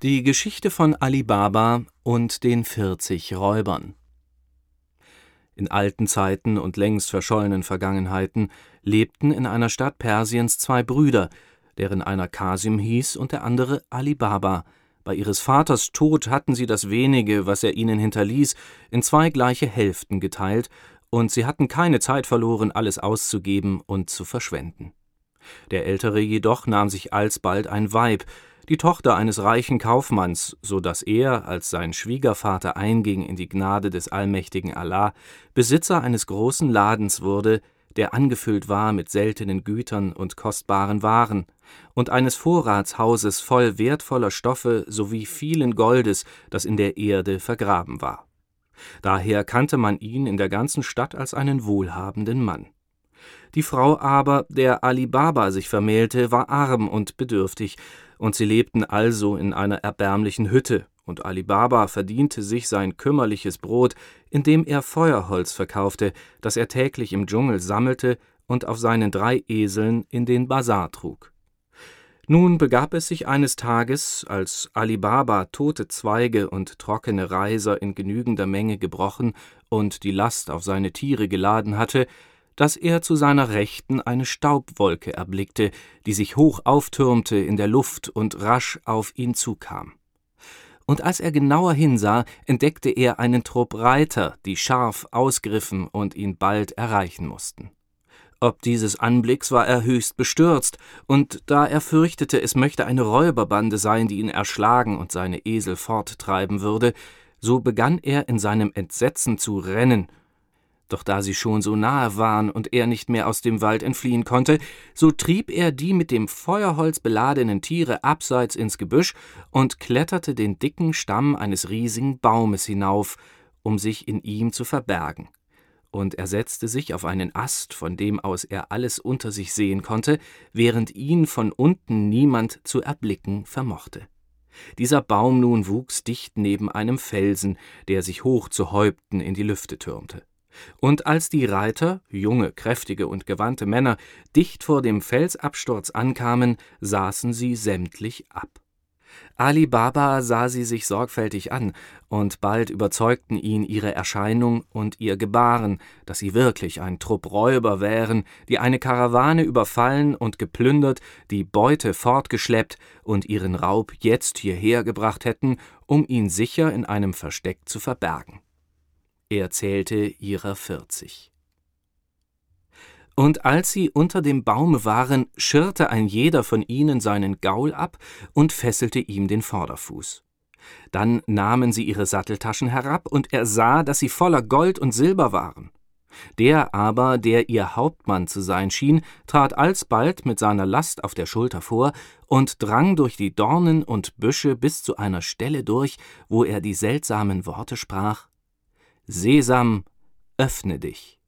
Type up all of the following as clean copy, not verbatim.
Die Geschichte von Ali Baba und den 40 Räubern. In alten Zeiten und längst verschollenen Vergangenheiten lebten in einer Stadt Persiens zwei Brüder, deren einer Kasim hieß und der andere Ali Baba. Bei ihres Vaters Tod hatten sie das wenige, was er ihnen hinterließ, in zwei gleiche Hälften geteilt, und sie hatten keine Zeit verloren, alles auszugeben und zu verschwenden. Der Ältere jedoch nahm sich alsbald ein Weib, die Tochter eines reichen Kaufmanns, so dass er, als sein Schwiegervater einging in die Gnade des allmächtigen Allah, Besitzer eines großen Ladens wurde, der angefüllt war mit seltenen Gütern und kostbaren Waren, und eines Vorratshauses voll wertvoller Stoffe sowie vielen Goldes, das in der Erde vergraben war. Daher kannte man ihn in der ganzen Stadt als einen wohlhabenden Mann. Die Frau aber, der Ali Baba sich vermählte, war arm und bedürftig, und sie lebten also in einer erbärmlichen Hütte, und Ali Baba verdiente sich sein kümmerliches Brot, indem er Feuerholz verkaufte, das er täglich im Dschungel sammelte und auf seinen 3 Eseln in den Basar trug. Nun begab es sich eines Tages, als Ali Baba tote Zweige und trockene Reiser in genügender Menge gebrochen und die Last auf seine Tiere geladen hatte, dass er zu seiner Rechten eine Staubwolke erblickte, die sich hoch auftürmte in der Luft und rasch auf ihn zukam. Und als er genauer hinsah, entdeckte er einen Trupp Reiter, die scharf ausgriffen und ihn bald erreichen mussten. Ob dieses Anblicks war er höchst bestürzt, und da er fürchtete, es möchte eine Räuberbande sein, die ihn erschlagen und seine Esel forttreiben würde, so begann er in seinem Entsetzen zu rennen. Doch da sie schon so nahe waren und er nicht mehr aus dem Wald entfliehen konnte, so trieb er die mit dem Feuerholz beladenen Tiere abseits ins Gebüsch und kletterte den dicken Stamm eines riesigen Baumes hinauf, um sich in ihm zu verbergen. Und er setzte sich auf einen Ast, von dem aus er alles unter sich sehen konnte, während ihn von unten niemand zu erblicken vermochte. Dieser Baum nun wuchs dicht neben einem Felsen, der sich hoch zu Häupten in die Lüfte türmte. Und als die Reiter, junge, kräftige und gewandte Männer, dicht vor dem Felsabsturz ankamen, saßen sie sämtlich ab. Ali Baba sah sie sich sorgfältig an, und bald überzeugten ihn ihre Erscheinung und ihr Gebaren, dass sie wirklich ein Trupp Räuber wären, die eine Karawane überfallen und geplündert, die Beute fortgeschleppt und ihren Raub jetzt hierher gebracht hätten, um ihn sicher in einem Versteck zu verbergen. Er zählte ihrer 40. Und als sie unter dem Baume waren, schirrte ein jeder von ihnen seinen Gaul ab und fesselte ihm den Vorderfuß. Dann nahmen sie ihre Satteltaschen herab, und er sah, dass sie voller Gold und Silber waren. Der aber, der ihr Hauptmann zu sein schien, trat alsbald mit seiner Last auf der Schulter vor und drang durch die Dornen und Büsche bis zu einer Stelle durch, wo er die seltsamen Worte sprach: »Sesam, öffne dich!«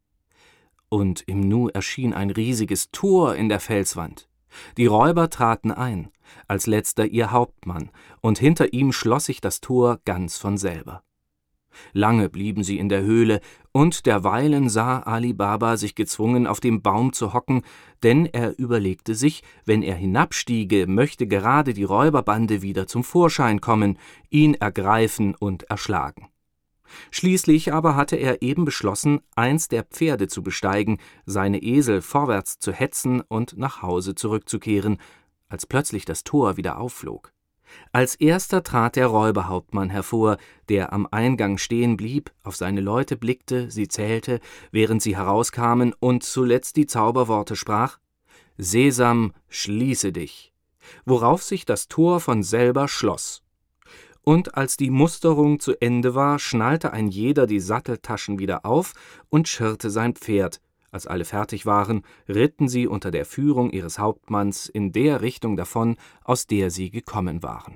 Und im Nu erschien ein riesiges Tor in der Felswand. Die Räuber traten ein, als letzter ihr Hauptmann, und hinter ihm schloss sich das Tor ganz von selber. Lange blieben sie in der Höhle, und derweilen sah Ali Baba sich gezwungen, auf dem Baum zu hocken, denn er überlegte sich, wenn er hinabstiege, möchte gerade die Räuberbande wieder zum Vorschein kommen, ihn ergreifen und erschlagen. Schließlich aber hatte er eben beschlossen, eins der Pferde zu besteigen, seine Esel vorwärts zu hetzen und nach Hause zurückzukehren, als plötzlich das Tor wieder aufflog. Als erster trat der Räuberhauptmann hervor, der am Eingang stehen blieb, auf seine Leute blickte, sie zählte, während sie herauskamen, und zuletzt die Zauberworte sprach: »Sesam, schließe dich«, worauf sich das Tor von selber schloss. Und als die Musterung zu Ende war, schnallte ein jeder die Satteltaschen wieder auf und schirrte sein Pferd. Als alle fertig waren, ritten sie unter der Führung ihres Hauptmanns in der Richtung davon, aus der sie gekommen waren.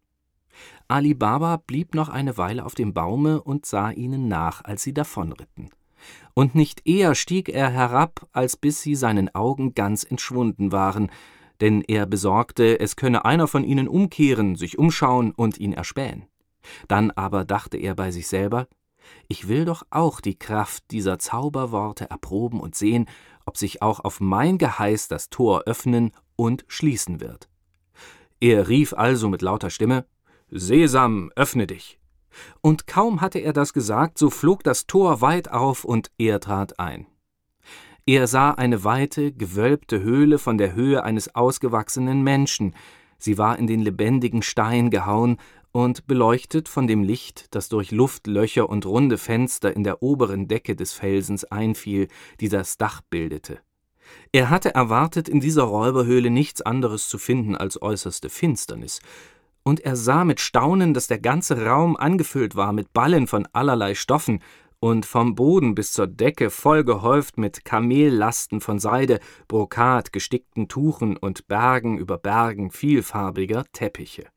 Ali Baba blieb noch eine Weile auf dem Baume und sah ihnen nach, als sie davonritten. Und nicht eher stieg er herab, als bis sie seinen Augen ganz entschwunden waren, denn er besorgte, es könne einer von ihnen umkehren, sich umschauen und ihn erspähen. Dann aber dachte er bei sich selber: Ich will doch auch die Kraft dieser Zauberworte erproben und sehen, ob sich auch auf mein Geheiß das Tor öffnen und schließen wird. Er rief also mit lauter Stimme: »Sesam, öffne dich!« Und kaum hatte er das gesagt, so flog das Tor weit auf und er trat ein. Er sah eine weite, gewölbte Höhle von der Höhe eines ausgewachsenen Menschen. Sie war in den lebendigen Stein gehauen und beleuchtet von dem Licht, das durch Luftlöcher und runde Fenster in der oberen Decke des Felsens einfiel, die das Dach bildete. Er hatte erwartet, in dieser Räuberhöhle nichts anderes zu finden als äußerste Finsternis, und er sah mit Staunen, dass der ganze Raum angefüllt war mit Ballen von allerlei Stoffen und vom Boden bis zur Decke voll gehäuft mit Kamellasten von Seide, Brokat, gestickten Tuchen und Bergen über Bergen vielfarbiger Teppiche.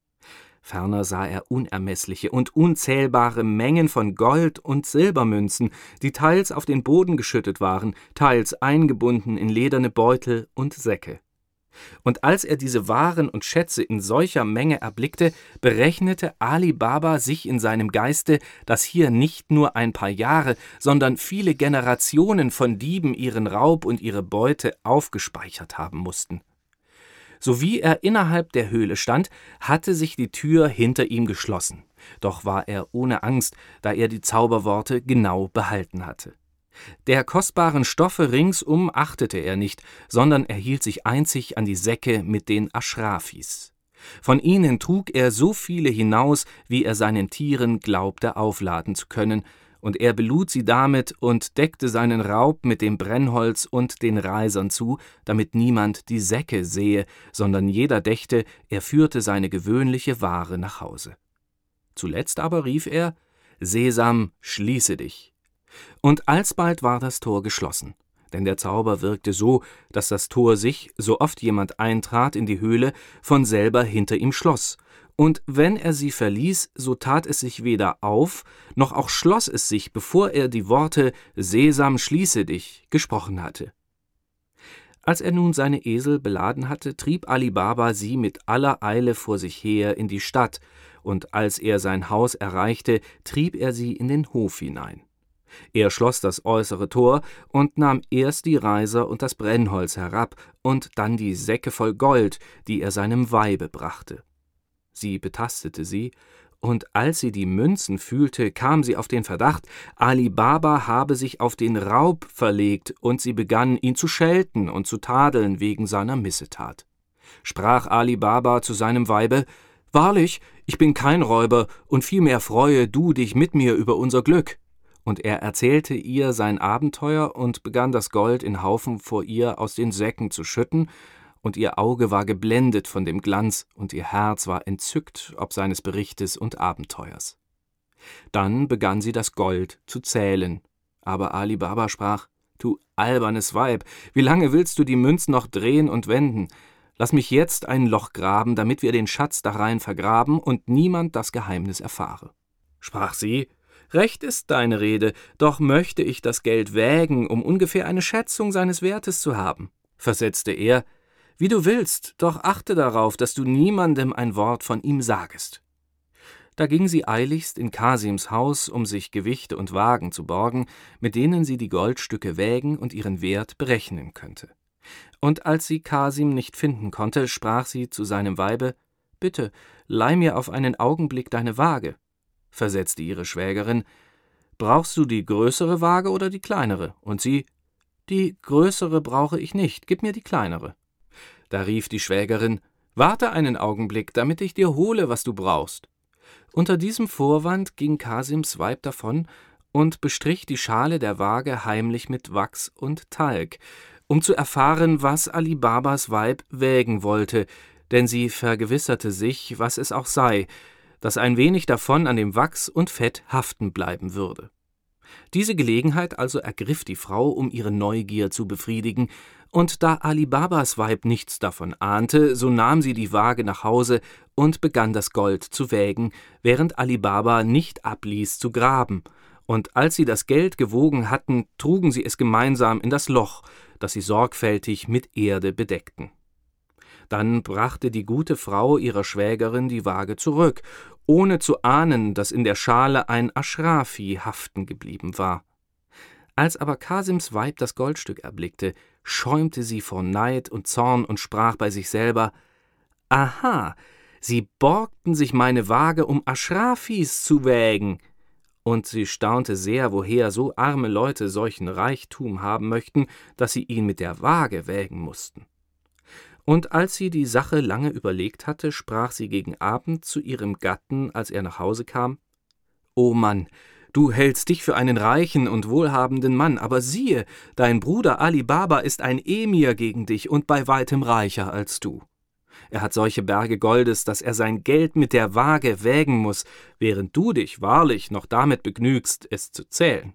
Ferner sah er unermessliche und unzählbare Mengen von Gold- und Silbermünzen, die teils auf den Boden geschüttet waren, teils eingebunden in lederne Beutel und Säcke. Und als er diese Waren und Schätze in solcher Menge erblickte, berechnete Ali Baba sich in seinem Geiste, dass hier nicht nur ein paar Jahre, sondern viele Generationen von Dieben ihren Raub und ihre Beute aufgespeichert haben mussten. Sowie er innerhalb der Höhle stand, hatte sich die Tür hinter ihm geschlossen. Doch war er ohne Angst, da er die Zauberworte genau behalten hatte. Der kostbaren Stoffe ringsum achtete er nicht, sondern er hielt sich einzig an die Säcke mit den Aschrafis. Von ihnen trug er so viele hinaus, wie er seinen Tieren glaubte aufladen zu können, und er belud sie damit und deckte seinen Raub mit dem Brennholz und den Reisern zu, damit niemand die Säcke sehe, sondern jeder dächte, er führte seine gewöhnliche Ware nach Hause. Zuletzt aber rief er: »Sesam, schließe dich!« Und alsbald war das Tor geschlossen, denn der Zauber wirkte so, dass das Tor sich, so oft jemand eintrat in die Höhle, von selber hinter ihm schloss, und wenn er sie verließ, so tat es sich weder auf, noch auch schloss es sich, bevor er die Worte »Sesam, schließe dich« gesprochen hatte. Als er nun seine Esel beladen hatte, trieb Ali Baba sie mit aller Eile vor sich her in die Stadt, und als er sein Haus erreichte, trieb er sie in den Hof hinein. Er schloss das äußere Tor und nahm erst die Reiser und das Brennholz herab und dann die Säcke voll Gold, die er seinem Weibe brachte. Sie betastete sie, und als sie die Münzen fühlte, kam sie auf den Verdacht, Ali Baba habe sich auf den Raub verlegt, und sie begann, ihn zu schelten und zu tadeln wegen seiner Missetat. Sprach Ali Baba zu seinem Weibe: »Wahrlich, ich bin kein Räuber, und vielmehr freue du dich mit mir über unser Glück.« Und er erzählte ihr sein Abenteuer und begann das Gold in Haufen vor ihr aus den Säcken zu schütten, und ihr Auge war geblendet von dem Glanz, und ihr Herz war entzückt ob seines Berichtes und Abenteuers. Dann begann sie das Gold zu zählen, aber Ali Baba sprach: »Du albernes Weib, wie lange willst du die Münzen noch drehen und wenden? Lass mich jetzt ein Loch graben, damit wir den Schatz darein vergraben und niemand das Geheimnis erfahre.« Sprach sie: »Recht ist deine Rede, doch möchte ich das Geld wägen, um ungefähr eine Schätzung seines Wertes zu haben.« Versetzte er: »Wie du willst, doch achte darauf, dass du niemandem ein Wort von ihm sagest.« Da ging sie eiligst in Kasims Haus, um sich Gewichte und Waagen zu borgen, mit denen sie die Goldstücke wägen und ihren Wert berechnen könnte. Und als sie Kasim nicht finden konnte, sprach sie zu seinem Weibe: »Bitte, leih mir auf einen Augenblick deine Waage.« Versetzte ihre Schwägerin: »Brauchst du die größere Waage oder die kleinere?« Und sie: »Die größere brauche ich nicht, gib mir die kleinere.« Da rief die Schwägerin: »Warte einen Augenblick, damit ich dir hole, was du brauchst.« Unter diesem Vorwand ging Kasims Weib davon und bestrich die Schale der Waage heimlich mit Wachs und Talg, um zu erfahren, was Ali Babas Weib wägen wollte, denn sie vergewisserte sich, was es auch sei, dass ein wenig davon an dem Wachs und Fett haften bleiben würde. Diese Gelegenheit also ergriff die Frau, um ihre Neugier zu befriedigen, und da Ali Babas Weib nichts davon ahnte, so nahm sie die Waage nach Hause und begann das Gold zu wägen, während Ali Baba nicht abließ zu graben, und als sie das Geld gewogen hatten, trugen sie es gemeinsam in das Loch, das sie sorgfältig mit Erde bedeckten. Dann brachte die gute Frau ihrer Schwägerin die Waage zurück, ohne zu ahnen, dass in der Schale ein Aschrafi haften geblieben war. Als aber Kasims Weib das Goldstück erblickte, schäumte sie vor Neid und Zorn und sprach bei sich selber: »Aha, Sie borgten sich meine Waage, um Aschrafis zu wägen.« Und sie staunte sehr, woher so arme Leute solchen Reichtum haben möchten, dass sie ihn mit der Waage wägen mussten. Und als sie die Sache lange überlegt hatte, sprach sie gegen Abend zu ihrem Gatten, als er nach Hause kam: »O Mann, du hältst dich für einen reichen und wohlhabenden Mann, aber siehe, dein Bruder Ali Baba ist ein Emir gegen dich und bei weitem reicher als du. Er hat solche Berge Goldes, dass er sein Geld mit der Waage wägen muß, während du dich wahrlich noch damit begnügst, es zu zählen.«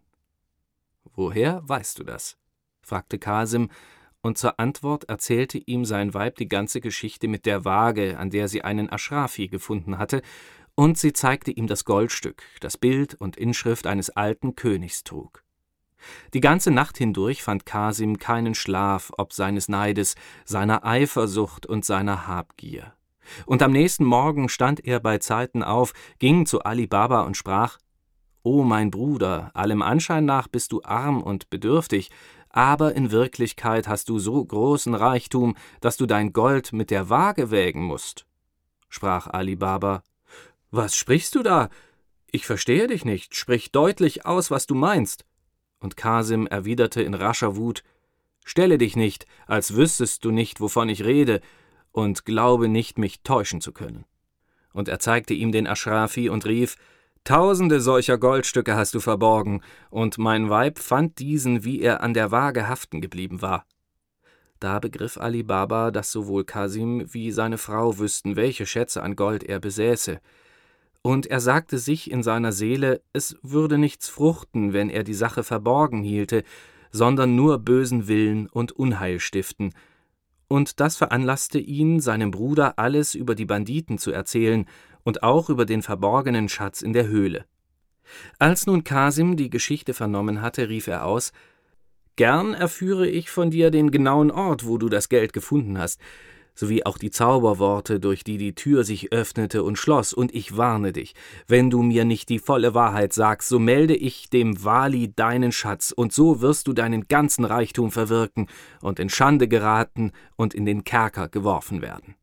»Woher weißt du das?« fragte Kasim, und zur Antwort erzählte ihm sein Weib die ganze Geschichte mit der Waage, an der sie einen Aschrafi gefunden hatte, und sie zeigte ihm das Goldstück, das Bild und Inschrift eines alten Königs trug. Die ganze Nacht hindurch fand Kasim keinen Schlaf ob seines Neides, seiner Eifersucht und seiner Habgier. Und am nächsten Morgen stand er bei Zeiten auf, ging zu Ali Baba und sprach: »O mein Bruder, allem Anschein nach bist du arm und bedürftig, aber in Wirklichkeit hast du so großen Reichtum, dass du dein Gold mit der Waage wägen musst.« Sprach Ali Baba: »Was sprichst du da? Ich verstehe dich nicht, sprich deutlich aus, was du meinst.« Und Kasim erwiderte in rascher Wut: »Stelle dich nicht, als wüsstest du nicht, wovon ich rede, und glaube nicht, mich täuschen zu können.« Und er zeigte ihm den Aschrafi und rief: »Tausende solcher Goldstücke hast du verborgen, und mein Weib fand diesen, wie er an der Waage haften geblieben war.« Da begriff Ali Baba, dass sowohl Kasim wie seine Frau wüssten, welche Schätze an Gold er besäße. Und er sagte sich in seiner Seele, es würde nichts fruchten, wenn er die Sache verborgen hielte, sondern nur bösen Willen und Unheil stiften. Und das veranlasste ihn, seinem Bruder alles über die Banditen zu erzählen und auch über den verborgenen Schatz in der Höhle. Als nun Kasim die Geschichte vernommen hatte, rief er aus: »Gern erführe ich von dir den genauen Ort, wo du das Geld gefunden hast, sowie auch die Zauberworte, durch die die Tür sich öffnete und schloss, und ich warne dich, wenn du mir nicht die volle Wahrheit sagst, so melde ich dem Wali deinen Schatz, und so wirst du deinen ganzen Reichtum verwirken und in Schande geraten und in den Kerker geworfen werden.«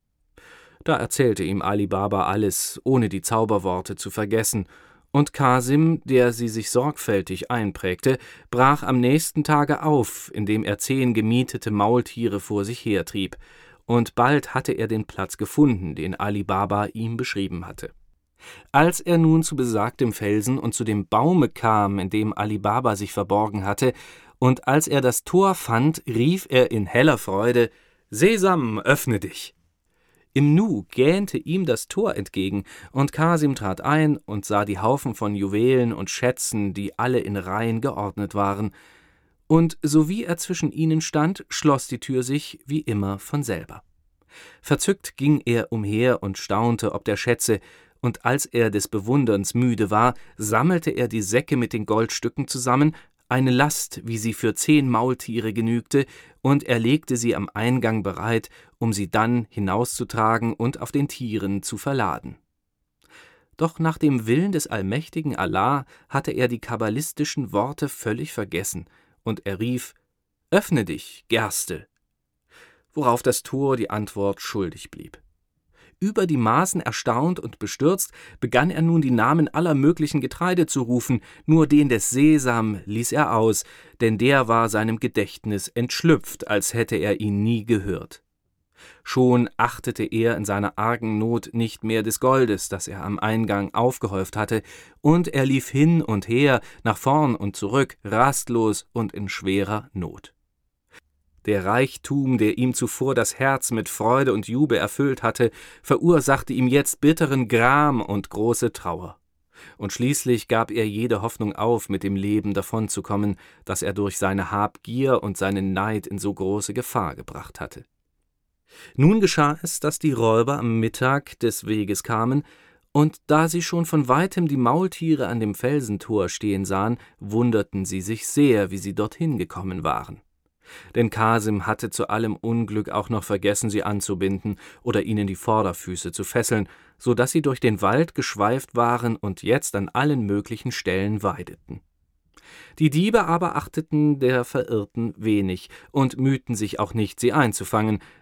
Da erzählte ihm Ali Baba alles, ohne die Zauberworte zu vergessen, und Kasim, der sie sich sorgfältig einprägte, brach am nächsten Tage auf, indem er 10 gemietete Maultiere vor sich hertrieb, und bald hatte er den Platz gefunden, den Ali Baba ihm beschrieben hatte. Als er nun zu besagtem Felsen und zu dem Baume kam, in dem Ali Baba sich verborgen hatte, und als er das Tor fand, rief er in heller Freude: »Sesam, öffne dich!« Im Nu gähnte ihm das Tor entgegen, und Kasim trat ein und sah die Haufen von Juwelen und Schätzen, die alle in Reihen geordnet waren. Und sowie er zwischen ihnen stand, schloss die Tür sich wie immer von selber. Verzückt ging er umher und staunte ob der Schätze, und als er des Bewunderns müde war, sammelte er die Säcke mit den Goldstücken zusammen, eine Last, wie sie für 10 Maultiere genügte, und er legte sie am Eingang bereit, um sie dann hinauszutragen und auf den Tieren zu verladen. Doch nach dem Willen des allmächtigen Allah hatte er die kabbalistischen Worte völlig vergessen, und er rief: »Öffne dich, Gerste!« Worauf das Tor die Antwort schuldig blieb. Über die Maßen erstaunt und bestürzt begann er nun die Namen aller möglichen Getreide zu rufen, nur den des Sesam ließ er aus, denn der war seinem Gedächtnis entschlüpft, als hätte er ihn nie gehört. Schon achtete er in seiner argen Not nicht mehr des Goldes, das er am Eingang aufgehäuft hatte, und er lief hin und her, nach vorn und zurück, rastlos und in schwerer Not. Der Reichtum, der ihm zuvor das Herz mit Freude und Jubel erfüllt hatte, verursachte ihm jetzt bitteren Gram und große Trauer. Und schließlich gab er jede Hoffnung auf, mit dem Leben davonzukommen, das er durch seine Habgier und seinen Neid in so große Gefahr gebracht hatte. Nun geschah es, dass die Räuber am Mittag des Weges kamen, und da sie schon von weitem die Maultiere an dem Felsentor stehen sahen, wunderten sie sich sehr, wie sie dorthin gekommen waren. Denn Kasim hatte zu allem Unglück auch noch vergessen, sie anzubinden oder ihnen die Vorderfüße zu fesseln, so dass sie durch den Wald geschweift waren und jetzt an allen möglichen Stellen weideten. Die Diebe aber achteten der Verirrten wenig und mühten sich auch nicht, sie einzufangen,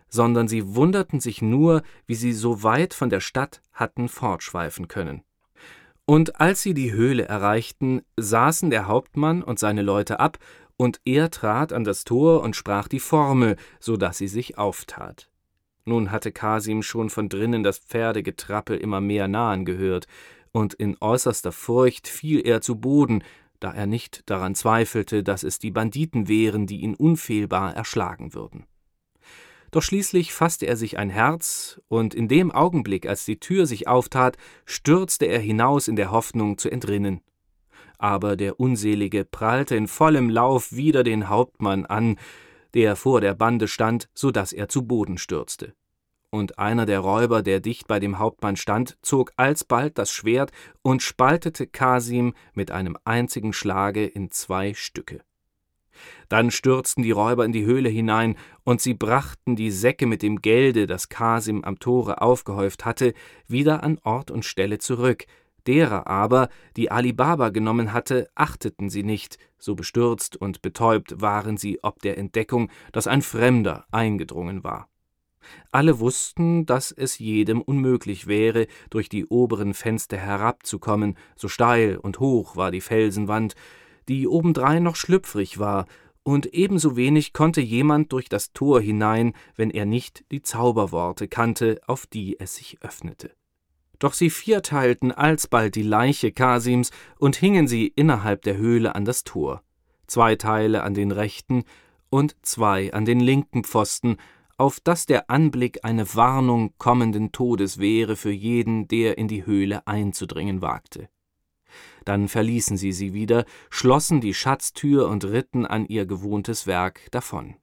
sondern sie wunderten sich nur, wie sie so weit von der Stadt hatten fortschweifen können. Und als sie die Höhle erreichten, saßen der Hauptmann und seine Leute ab, und er trat an das Tor und sprach die Formel, so daß sie sich auftat. Nun hatte Kasim schon von drinnen das Pferdegetrappel immer mehr nahen gehört, und in äußerster Furcht fiel er zu Boden, da er nicht daran zweifelte, dass es die Banditen wären, die ihn unfehlbar erschlagen würden. Doch schließlich fasste er sich ein Herz, und in dem Augenblick, als die Tür sich auftat, stürzte er hinaus in der Hoffnung zu entrinnen. Aber der Unselige prallte in vollem Lauf wider den Hauptmann an, der vor der Bande stand, so daß er zu Boden stürzte. Und einer der Räuber, der dicht bei dem Hauptmann stand, zog alsbald das Schwert und spaltete Kasim mit einem einzigen Schlage in 2 Stücke. Dann stürzten die Räuber in die Höhle hinein, und sie brachten die Säcke mit dem Gelde, das Kasim am Tore aufgehäuft hatte, wieder an Ort und Stelle zurück. Derer aber, die Ali Baba genommen hatte, achteten sie nicht, so bestürzt und betäubt waren sie ob der Entdeckung, dass ein Fremder eingedrungen war. Alle wussten, dass es jedem unmöglich wäre, durch die oberen Fenster herabzukommen, so steil und hoch war die Felsenwand, die obendrein noch schlüpfrig war, und ebenso wenig konnte jemand durch das Tor hinein, wenn er nicht die Zauberworte kannte, auf die es sich öffnete. Doch sie vierteilten alsbald die Leiche Kasims und hingen sie innerhalb der Höhle an das Tor, 2 Teile an den rechten und 2 an den linken Pfosten, auf dass der Anblick eine Warnung kommenden Todes wäre für jeden, der in die Höhle einzudringen wagte. Dann verließen sie wieder, schlossen die Schatztür und ritten an ihr gewohntes Werk davon.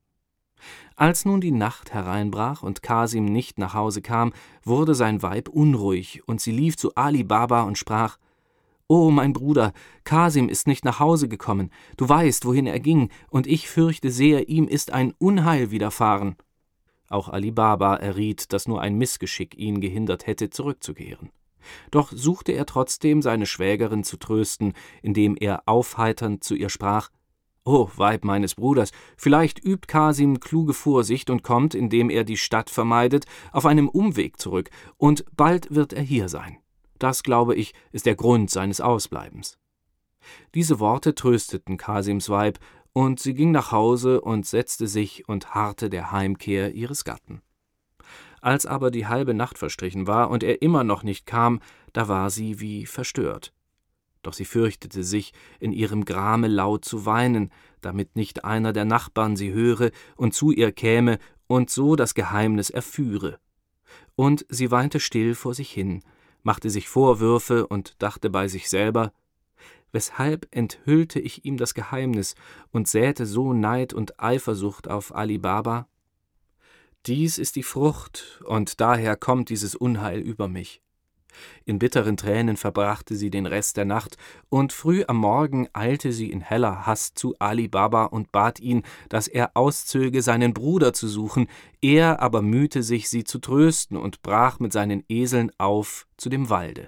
Als nun die Nacht hereinbrach und Kasim nicht nach Hause kam, wurde sein Weib unruhig, und sie lief zu Ali Baba und sprach: »O mein Bruder, Kasim ist nicht nach Hause gekommen, du weißt, wohin er ging, und ich fürchte sehr, ihm ist ein Unheil widerfahren.« Auch Ali Baba erriet, dass nur ein Missgeschick ihn gehindert hätte, zurückzukehren. Doch suchte er trotzdem, seine Schwägerin zu trösten, indem er aufheiternd zu ihr sprach: »O Weib meines Bruders, vielleicht übt Kasim kluge Vorsicht und kommt, indem er die Stadt vermeidet, auf einem Umweg zurück, und bald wird er hier sein. Das, glaube ich, ist der Grund seines Ausbleibens.« Diese Worte trösteten Kasims Weib, und sie ging nach Hause und setzte sich und harrte der Heimkehr ihres Gatten. Als aber die halbe Nacht verstrichen war und er immer noch nicht kam, da war sie wie verstört. Doch sie fürchtete sich, in ihrem Grame laut zu weinen, damit nicht einer der Nachbarn sie höre und zu ihr käme und so das Geheimnis erführe. Und sie weinte still vor sich hin, machte sich Vorwürfe und dachte bei sich selber: »Weshalb enthüllte ich ihm das Geheimnis und säte so Neid und Eifersucht auf Ali Baba? Dies ist die Frucht, und daher kommt dieses Unheil über mich.« In bitteren Tränen verbrachte sie den Rest der Nacht, und früh am Morgen eilte sie in heller Hast zu Ali Baba und bat ihn, dass er auszöge, seinen Bruder zu suchen. Er aber mühte sich, sie zu trösten, und brach mit seinen Eseln auf zu dem Walde.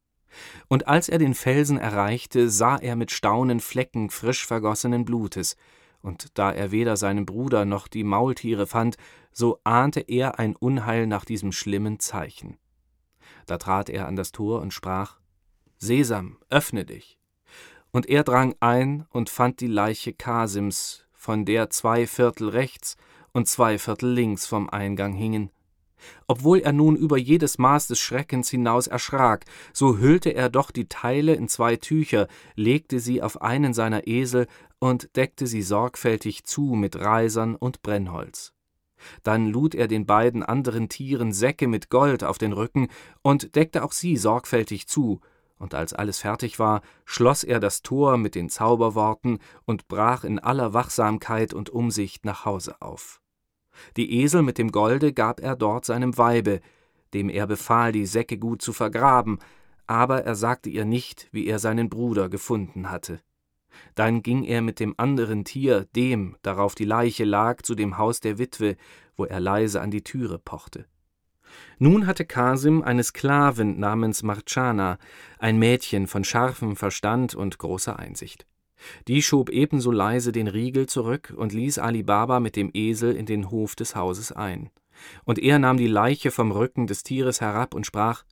Und als er den Felsen erreichte, sah er mit Staunen Flecken frisch vergossenen Blutes, und da er weder seinen Bruder noch die Maultiere fand, so ahnte er ein Unheil nach diesem schlimmen Zeichen. Da trat er an das Tor und sprach: »Sesam, öffne dich!« Und er drang ein und fand die Leiche Kasims, von der 2/4 rechts und 2/4 links vom Eingang hingen. Obwohl er nun über jedes Maß des Schreckens hinaus erschrak, so hüllte er doch die Teile in 2 Tücher, legte sie auf einen seiner Esel und deckte sie sorgfältig zu mit Reisern und Brennholz. Dann lud er den beiden anderen Tieren Säcke mit Gold auf den Rücken und deckte auch sie sorgfältig zu, und als alles fertig war, schloss er das Tor mit den Zauberworten und brach in aller Wachsamkeit und Umsicht nach Hause auf. Die Esel mit dem Golde gab er dort seinem Weibe, dem er befahl, die Säcke gut zu vergraben, aber er sagte ihr nicht, wie er seinen Bruder gefunden hatte. Dann ging er mit dem anderen Tier, dem, darauf die Leiche lag, zu dem Haus der Witwe, wo er leise an die Türe pochte. Nun hatte Kasim eine Sklavin namens Marchana, ein Mädchen von scharfem Verstand und großer Einsicht. Die schob ebenso leise den Riegel zurück und ließ Ali Baba mit dem Esel in den Hof des Hauses ein. Und er nahm die Leiche vom Rücken des Tieres herab und sprach: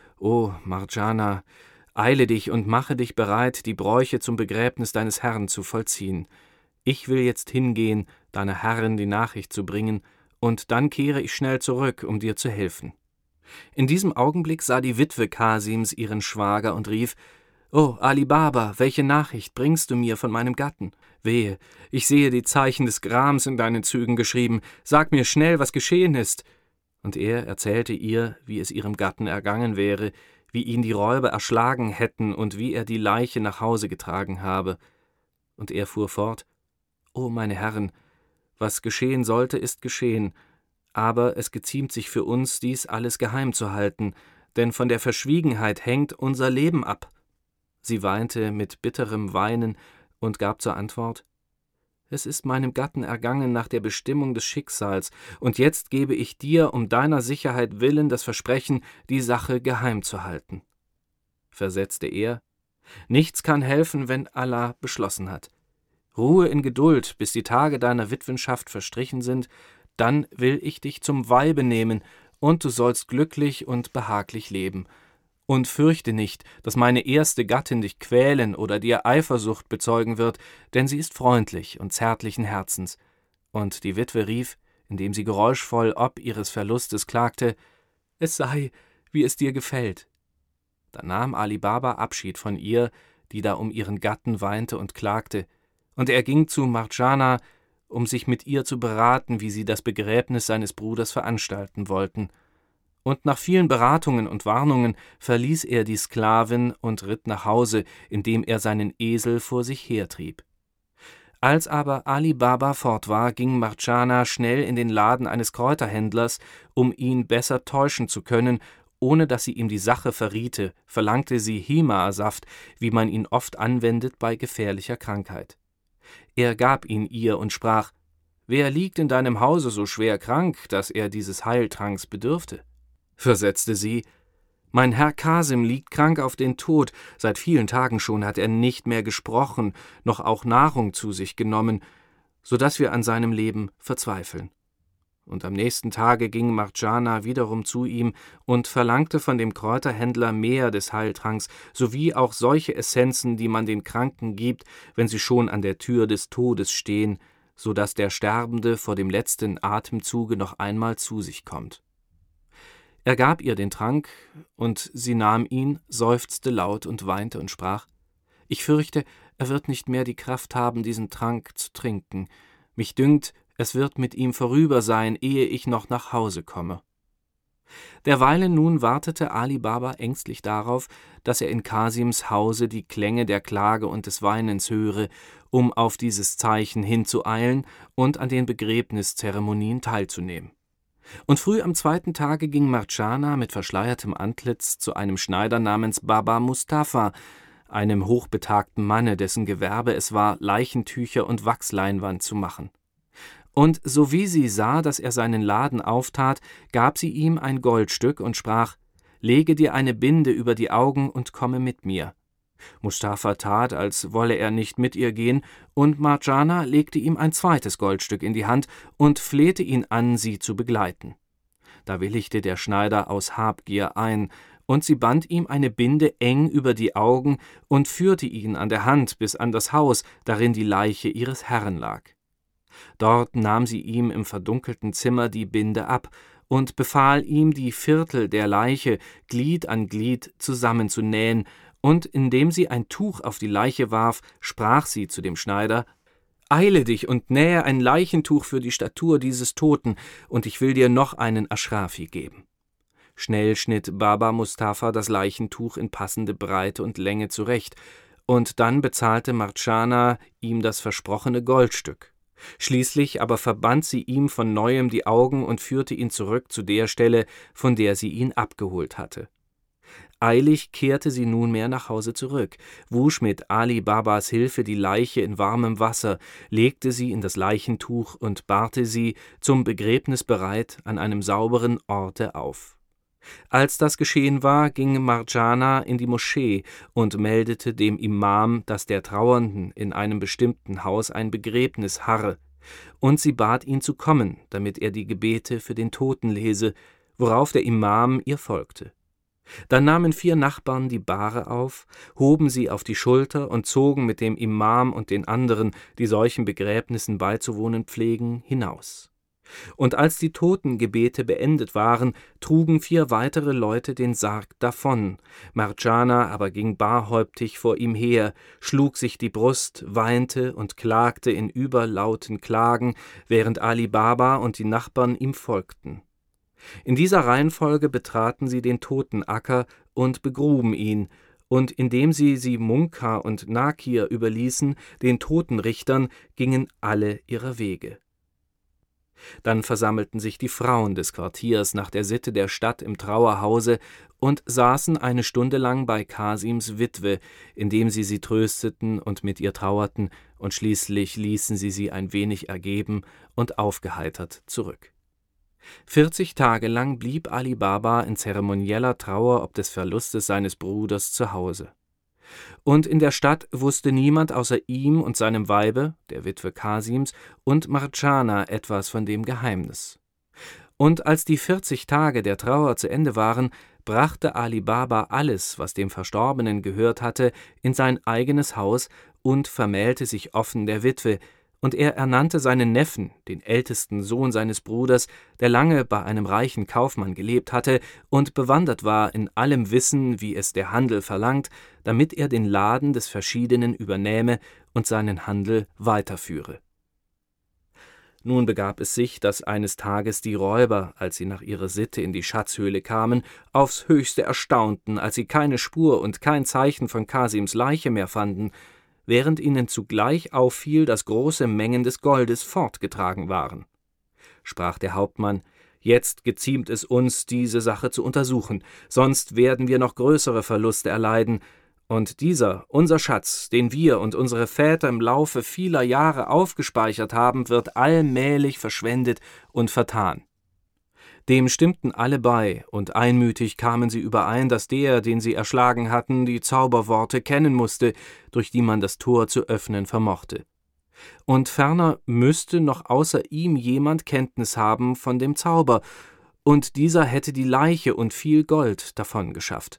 »O Marjana, eile dich und mache dich bereit, die Bräuche zum Begräbnis deines Herrn zu vollziehen. Ich will jetzt hingehen, deiner Herrin die Nachricht zu bringen, und dann kehre ich schnell zurück, um dir zu helfen.« In diesem Augenblick sah die Witwe Kasims ihren Schwager und rief: »O Ali Baba, welche Nachricht bringst du mir von meinem Gatten? Wehe, ich sehe die Zeichen des Grams in deinen Zügen geschrieben. Sag mir schnell, was geschehen ist.« Und er erzählte ihr, wie es ihrem Gatten ergangen wäre, wie ihn die Räuber erschlagen hätten und wie er die Leiche nach Hause getragen habe. Und er fuhr fort: »O meine Herren, was geschehen sollte, ist geschehen, aber es geziemt sich für uns, dies alles geheim zu halten, denn von der Verschwiegenheit hängt unser Leben ab.« Sie weinte mit bitterem Weinen und gab zur Antwort: »Es ist meinem Gatten ergangen nach der Bestimmung des Schicksals, und jetzt gebe ich dir um deiner Sicherheit willen das Versprechen, die Sache geheim zu halten.« Versetzte er: »Nichts kann helfen, wenn Allah beschlossen hat. Ruhe in Geduld, bis die Tage deiner Witwenschaft verstrichen sind, dann will ich dich zum Weibe nehmen, und du sollst glücklich und behaglich leben. Und fürchte nicht, dass meine erste Gattin dich quälen oder dir Eifersucht bezeugen wird, denn sie ist freundlich und zärtlichen Herzens.« Und die Witwe rief, indem sie geräuschvoll ob ihres Verlustes klagte: »Es sei, wie es dir gefällt.« Da nahm Ali Baba Abschied von ihr, die da um ihren Gatten weinte und klagte, und er ging zu Marjana, um sich mit ihr zu beraten, wie sie das Begräbnis seines Bruders veranstalten wollten. Und nach vielen Beratungen und Warnungen verließ er die Sklavin und ritt nach Hause, indem er seinen Esel vor sich hertrieb. Als aber Ali Baba fort war, ging Marjana schnell in den Laden eines Kräuterhändlers, um ihn besser täuschen zu können. Ohne dass sie ihm die Sache verriete, verlangte sie Hima-Saft, wie man ihn oft anwendet bei gefährlicher Krankheit. Er gab ihn ihr und sprach: »Wer liegt in deinem Hause so schwer krank, dass er dieses Heiltranks bedürfte?« Versetzte sie: »Mein Herr Kasim liegt krank auf den Tod, seit vielen Tagen schon hat er nicht mehr gesprochen, noch auch Nahrung zu sich genommen, so dass wir an seinem Leben verzweifeln.« Und am nächsten Tage ging Marjana wiederum zu ihm und verlangte von dem Kräuterhändler mehr des Heiltranks, sowie auch solche Essenzen, die man den Kranken gibt, wenn sie schon an der Tür des Todes stehen, so dass der Sterbende vor dem letzten Atemzuge noch einmal zu sich kommt. Er gab ihr den Trank, und sie nahm ihn, seufzte laut und weinte und sprach: »Ich fürchte, er wird nicht mehr die Kraft haben, diesen Trank zu trinken. Mich dünkt, es wird mit ihm vorüber sein, ehe ich noch nach Hause komme.« Derweilen nun wartete Ali Baba ängstlich darauf, dass er in Kasims Hause die Klänge der Klage und des Weinens höre, um auf dieses Zeichen hinzueilen und an den Begräbniszeremonien teilzunehmen. Und früh am zweiten Tage ging Marjana mit verschleiertem Antlitz zu einem Schneider namens Baba Mustafa, einem hochbetagten Manne, dessen Gewerbe es war, Leichentücher und Wachsleinwand zu machen. Und sowie sie sah, dass er seinen Laden auftat, gab sie ihm ein Goldstück und sprach: »Lege dir eine Binde über die Augen und komme mit mir.« Mustafa tat, als wolle er nicht mit ihr gehen, und Marjana legte ihm ein zweites Goldstück in die Hand und flehte ihn an, sie zu begleiten. Da willigte der Schneider aus Habgier ein, und sie band ihm eine Binde eng über die Augen und führte ihn an der Hand bis an das Haus, darin die Leiche ihres Herrn lag. Dort nahm sie ihm im verdunkelten Zimmer die Binde ab und befahl ihm, die Viertel der Leiche Glied an Glied zusammenzunähen, und indem sie ein Tuch auf die Leiche warf, sprach sie zu dem Schneider: »Eile dich und nähe ein Leichentuch für die Statur dieses Toten, und ich will dir noch einen Aschrafi geben.« Schnell schnitt Baba Mustafa das Leichentuch in passende Breite und Länge zurecht, und dann bezahlte Marjana ihm das versprochene Goldstück. Schließlich aber verband sie ihm von neuem die Augen und führte ihn zurück zu der Stelle, von der sie ihn abgeholt hatte. Eilig kehrte sie nunmehr nach Hause zurück, wusch mit Ali Babas Hilfe die Leiche in warmem Wasser, legte sie in das Leichentuch und bahrte sie, zum Begräbnis bereit, an einem sauberen Orte auf. Als das geschehen war, ging Marjana in die Moschee und meldete dem Imam, dass der Trauernden in einem bestimmten Haus ein Begräbnis harre. Und sie bat ihn zu kommen, damit er die Gebete für den Toten lese, worauf der Imam ihr folgte. Dann nahmen 4 Nachbarn die Bahre auf, hoben sie auf die Schulter und zogen mit dem Imam und den anderen, die solchen Begräbnissen beizuwohnen pflegen, hinaus. Und als die Totengebete beendet waren, trugen 4 weitere Leute den Sarg davon. Mardschana aber ging barhäuptig vor ihm her, schlug sich die Brust, weinte und klagte in überlauten Klagen, während Ali Baba und die Nachbarn ihm folgten. In dieser Reihenfolge betraten sie den Totenacker und begruben ihn, und indem sie Munkar und Nakir überließen, den Totenrichtern, gingen alle ihrer Wege. Dann versammelten sich die Frauen des Quartiers nach der Sitte der Stadt im Trauerhause und saßen eine Stunde lang bei Kasims Witwe, indem sie trösteten und mit ihr trauerten, und schließlich ließen sie ein wenig ergeben und aufgeheitert zurück. 40 Tage lang blieb Ali Baba in zeremonieller Trauer ob des Verlustes seines Bruders zu Hause. Und in der Stadt wusste niemand außer ihm und seinem Weibe, der Witwe Kasims, und Mardschana etwas von dem Geheimnis. Und als die 40 Tage der Trauer zu Ende waren, brachte Ali Baba alles, was dem Verstorbenen gehört hatte, in sein eigenes Haus und vermählte sich offen der Witwe, und er ernannte seinen Neffen, den ältesten Sohn seines Bruders, der lange bei einem reichen Kaufmann gelebt hatte und bewandert war in allem Wissen, wie es der Handel verlangt, damit er den Laden des Verschiedenen übernähme und seinen Handel weiterführe. Nun begab es sich, dass eines Tages die Räuber, als sie nach ihrer Sitte in die Schatzhöhle kamen, aufs Höchste erstaunten, als sie keine Spur und kein Zeichen von Kasims Leiche mehr fanden, während ihnen zugleich auffiel, dass große Mengen des Goldes fortgetragen waren. Sprach der Hauptmann: Jetzt geziemt es uns, diese Sache zu untersuchen, sonst werden wir noch größere Verluste erleiden, und dieser, unser Schatz, den wir und unsere Väter im Laufe vieler Jahre aufgespeichert haben, wird allmählich verschwendet und vertan. Dem stimmten alle bei, und einmütig kamen sie überein, dass der, den sie erschlagen hatten, die Zauberworte kennen musste, durch die man das Tor zu öffnen vermochte. Und ferner müsste noch außer ihm jemand Kenntnis haben von dem Zauber, und dieser hätte die Leiche und viel Gold davon geschafft.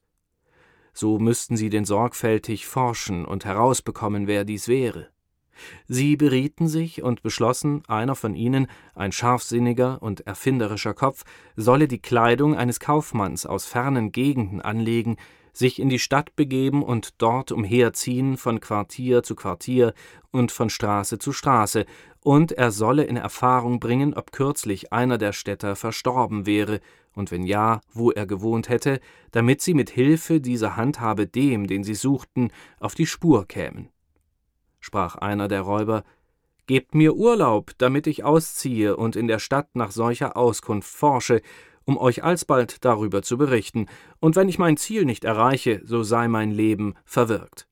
So müssten sie denn sorgfältig forschen und herausbekommen, wer dies wäre. Sie berieten sich und beschlossen, einer von ihnen, ein scharfsinniger und erfinderischer Kopf, solle die Kleidung eines Kaufmanns aus fernen Gegenden anlegen, sich in die Stadt begeben und dort umherziehen von Quartier zu Quartier und von Straße zu Straße, und er solle in Erfahrung bringen, ob kürzlich einer der Städter verstorben wäre, und wenn ja, wo er gewohnt hätte, damit sie mit Hilfe dieser Handhabe dem, den sie suchten, auf die Spur kämen. Sprach einer der Räuber: Gebt mir Urlaub, damit ich ausziehe und in der Stadt nach solcher Auskunft forsche, um euch alsbald darüber zu berichten, und wenn ich mein Ziel nicht erreiche, so sei mein Leben verwirkt.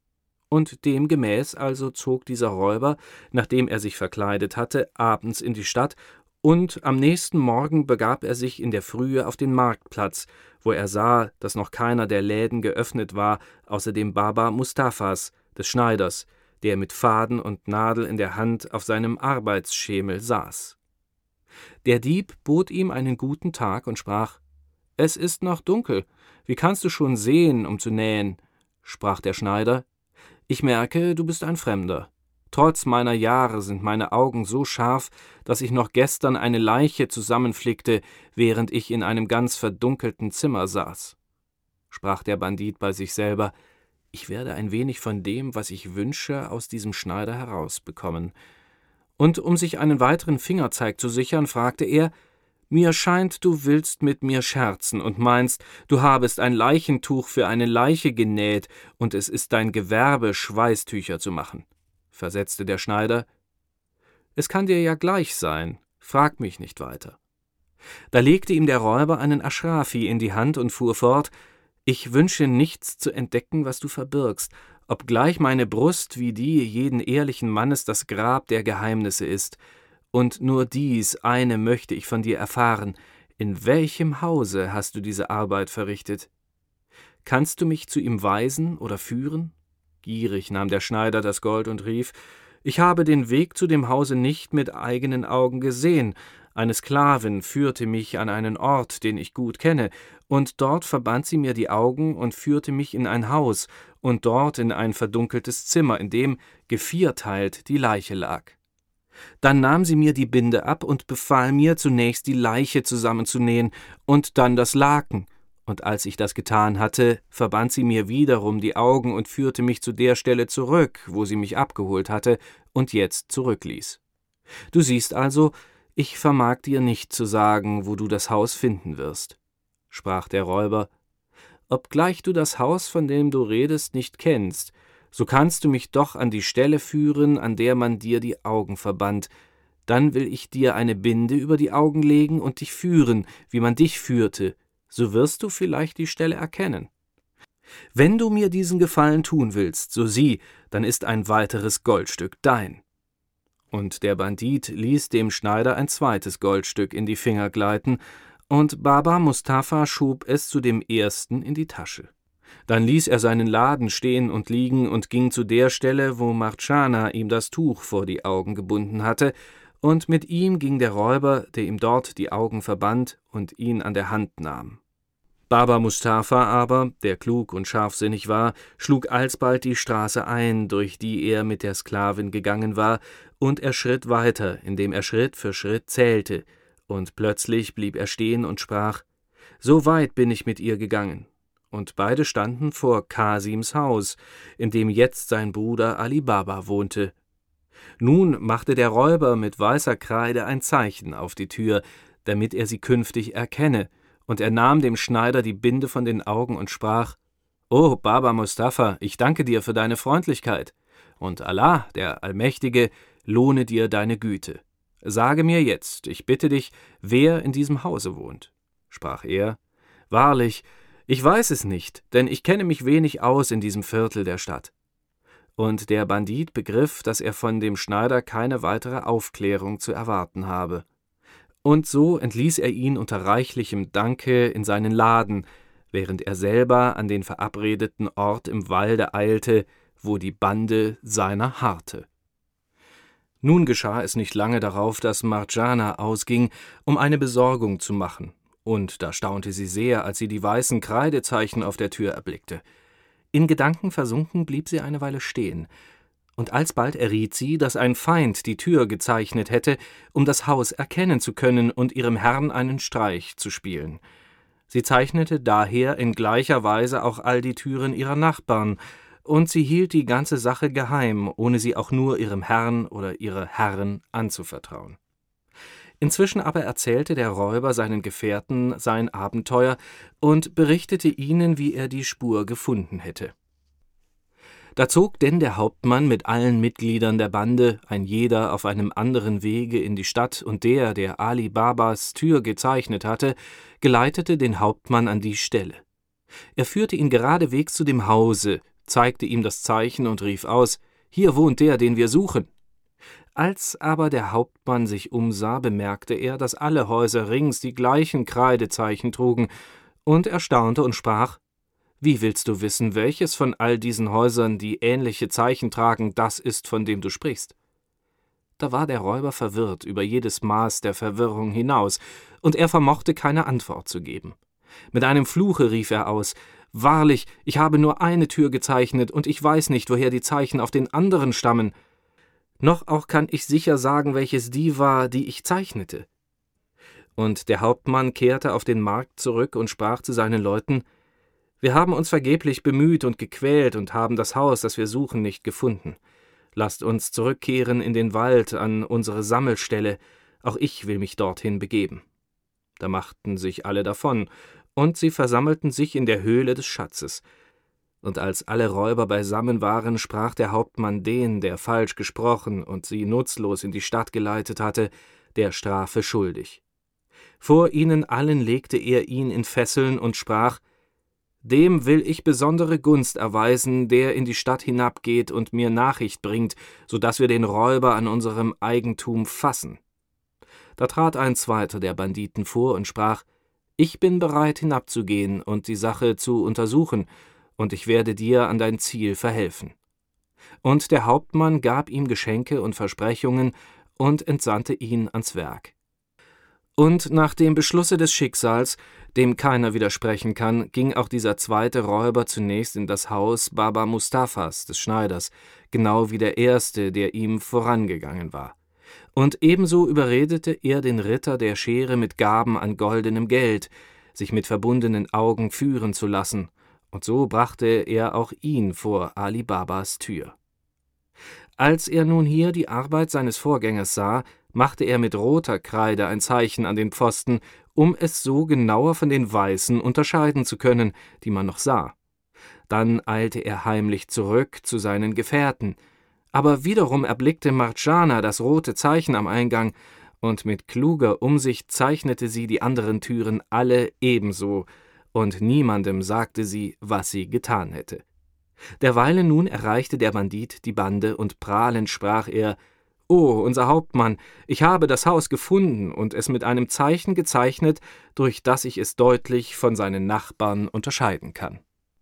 Und demgemäß also zog dieser Räuber, nachdem er sich verkleidet hatte, abends in die Stadt, und am nächsten Morgen begab er sich in der Frühe auf den Marktplatz, wo er sah, dass noch keiner der Läden geöffnet war, außer dem Baba Mustafas, des Schneiders, der mit Faden und Nadel in der Hand auf seinem Arbeitsschemel saß. Der Dieb bot ihm einen guten Tag und sprach: »Es ist noch dunkel, wie kannst du schon sehen, um zu nähen?« Sprach der Schneider: »Ich merke, du bist ein Fremder. Trotz meiner Jahre sind meine Augen so scharf, dass ich noch gestern eine Leiche zusammenflickte, während ich in einem ganz verdunkelten Zimmer saß.« Sprach der Bandit bei sich selber: »Ich werde ein wenig von dem, was ich wünsche, aus diesem Schneider herausbekommen.« Und um sich einen weiteren Fingerzeig zu sichern, fragte er: »Mir scheint, du willst mit mir scherzen und meinst, du habest ein Leichentuch für eine Leiche genäht, und es ist dein Gewerbe, Schweißtücher zu machen.« Versetzte der Schneider: »Es kann dir ja gleich sein, frag mich nicht weiter.« Da legte ihm der Räuber einen Aschrafi in die Hand und fuhr fort: »Ich wünsche nichts zu entdecken, was du verbirgst, obgleich meine Brust wie die jeden ehrlichen Mannes das Grab der Geheimnisse ist. Und nur dies eine möchte ich von dir erfahren: In welchem Hause hast du diese Arbeit verrichtet? Kannst du mich zu ihm weisen oder führen?« Gierig nahm der Schneider das Gold und rief: Ich habe den Weg zu dem Hause nicht mit eigenen Augen gesehen. Eine Sklavin führte mich an einen Ort, den ich gut kenne, und dort verband sie mir die Augen und führte mich in ein Haus und dort in ein verdunkeltes Zimmer, in dem, gevierteilt, die Leiche lag. Dann nahm sie mir die Binde ab und befahl mir, zunächst die Leiche zusammenzunähen und dann das Laken. Und als ich das getan hatte, verband sie mir wiederum die Augen und führte mich zu der Stelle zurück, wo sie mich abgeholt hatte und jetzt zurückließ. Du siehst also, ich vermag dir nicht zu sagen, wo du das Haus finden wirst. Sprach der Räuber: Obgleich du das Haus, von dem du redest, nicht kennst, so kannst du mich doch an die Stelle führen, an der man dir die Augen verband. Dann will ich dir eine Binde über die Augen legen und dich führen, wie man dich führte, so wirst du vielleicht die Stelle erkennen. Wenn du mir diesen Gefallen tun willst, so sieh, dann ist ein weiteres Goldstück dein. Und der Bandit ließ dem Schneider ein zweites Goldstück in die Finger gleiten, und Baba Mustafa schob es zu dem ersten in die Tasche. Dann ließ er seinen Laden stehen und liegen und ging zu der Stelle, wo Marchana ihm das Tuch vor die Augen gebunden hatte, und mit ihm ging der Räuber, der ihm dort die Augen verband und ihn an der Hand nahm. Baba Mustafa aber, der klug und scharfsinnig war, schlug alsbald die Straße ein, durch die er mit der Sklavin gegangen war, und er schritt weiter, indem er Schritt für Schritt zählte, und plötzlich blieb er stehen und sprach: »So weit bin ich mit ihr gegangen.« Und beide standen vor Kasims Haus, in dem jetzt sein Bruder Ali Baba wohnte. Nun machte der Räuber mit weißer Kreide ein Zeichen auf die Tür, damit er sie künftig erkenne, und er nahm dem Schneider die Binde von den Augen und sprach: »O Baba Mustafa, ich danke dir für deine Freundlichkeit, und Allah, der Allmächtige, lohne dir deine Güte. Sage mir jetzt, ich bitte dich, wer in diesem Hause wohnt.« Sprach er: »Wahrlich, ich weiß es nicht, denn ich kenne mich wenig aus in diesem Viertel der Stadt.« Und der Bandit begriff, dass er von dem Schneider keine weitere Aufklärung zu erwarten habe. Und so entließ er ihn unter reichlichem Danke in seinen Laden, während er selber an den verabredeten Ort im Walde eilte, wo die Bande seiner harrte. Nun geschah es nicht lange darauf, dass Marjana ausging, um eine Besorgung zu machen, und da staunte sie sehr, als sie die weißen Kreidezeichen auf der Tür erblickte. In Gedanken versunken blieb sie eine Weile stehen, und alsbald erriet sie, dass ein Feind die Tür gezeichnet hätte, um das Haus erkennen zu können und ihrem Herrn einen Streich zu spielen. Sie zeichnete daher in gleicher Weise auch all die Türen ihrer Nachbarn, und sie hielt die ganze Sache geheim, ohne sie auch nur ihrem Herrn oder ihrer Herren anzuvertrauen. Inzwischen aber erzählte der Räuber seinen Gefährten sein Abenteuer und berichtete ihnen, wie er die Spur gefunden hätte. Da zog denn der Hauptmann mit allen Mitgliedern der Bande, ein jeder auf einem anderen Wege, in die Stadt, und der Ali Babas Tür gezeichnet hatte, geleitete den Hauptmann an die Stelle. Er führte ihn geradewegs zu dem Hause, zeigte ihm das Zeichen und rief aus: »Hier wohnt der, den wir suchen.« Als aber der Hauptmann sich umsah, bemerkte er, dass alle Häuser rings die gleichen Kreidezeichen trugen, und er staunte und sprach: »Wie willst du wissen, welches von all diesen Häusern, die ähnliche Zeichen tragen, das ist, von dem du sprichst?« Da war der Räuber verwirrt über jedes Maß der Verwirrung hinaus, und er vermochte keine Antwort zu geben. Mit einem Fluche rief er aus: »Wahrlich, ich habe nur eine Tür gezeichnet, und ich weiß nicht, woher die Zeichen auf den anderen stammen. Noch auch kann ich sicher sagen, welches die war, die ich zeichnete.« Und der Hauptmann kehrte auf den Markt zurück und sprach zu seinen Leuten: »Wir haben uns vergeblich bemüht und gequält und haben das Haus, das wir suchen, nicht gefunden. Lasst uns zurückkehren in den Wald an unsere Sammelstelle, auch ich will mich dorthin begeben.« Da machten sich alle davon, und sie versammelten sich in der Höhle des Schatzes. Und als alle Räuber beisammen waren, sprach der Hauptmann den, der falsch gesprochen und sie nutzlos in die Stadt geleitet hatte, der Strafe schuldig. Vor ihnen allen legte er ihn in Fesseln und sprach: »Dem will ich besondere Gunst erweisen, der in die Stadt hinabgeht und mir Nachricht bringt, so dass wir den Räuber an unserem Eigentum fassen.« Da trat ein zweiter der Banditen vor und sprach: »Ich bin bereit, hinabzugehen und die Sache zu untersuchen, und ich werde dir an dein Ziel verhelfen.« Und der Hauptmann gab ihm Geschenke und Versprechungen und entsandte ihn ans Werk. Und nach dem Beschlusse des Schicksals, dem keiner widersprechen kann, ging auch dieser zweite Räuber zunächst in das Haus Baba Mustafas, des Schneiders, genau wie der erste, der ihm vorangegangen war. Und ebenso überredete er den Ritter der Schere mit Gaben an goldenem Geld, sich mit verbundenen Augen führen zu lassen, und so brachte er auch ihn vor Ali Babas Tür. Als er nun hier die Arbeit seines Vorgängers sah, machte er mit roter Kreide ein Zeichen an den Pfosten, um es so genauer von den weißen unterscheiden zu können, die man noch sah. Dann eilte er heimlich zurück zu seinen Gefährten, aber wiederum erblickte Marjana das rote Zeichen am Eingang, und mit kluger Umsicht zeichnete sie die anderen Türen alle ebenso, und niemandem sagte sie, was sie getan hätte. Derweilen nun erreichte der Bandit die Bande, und prahlend sprach er: »O, unser Hauptmann, ich habe das Haus gefunden und es mit einem Zeichen gezeichnet, durch das ich es deutlich von seinen Nachbarn unterscheiden kann.«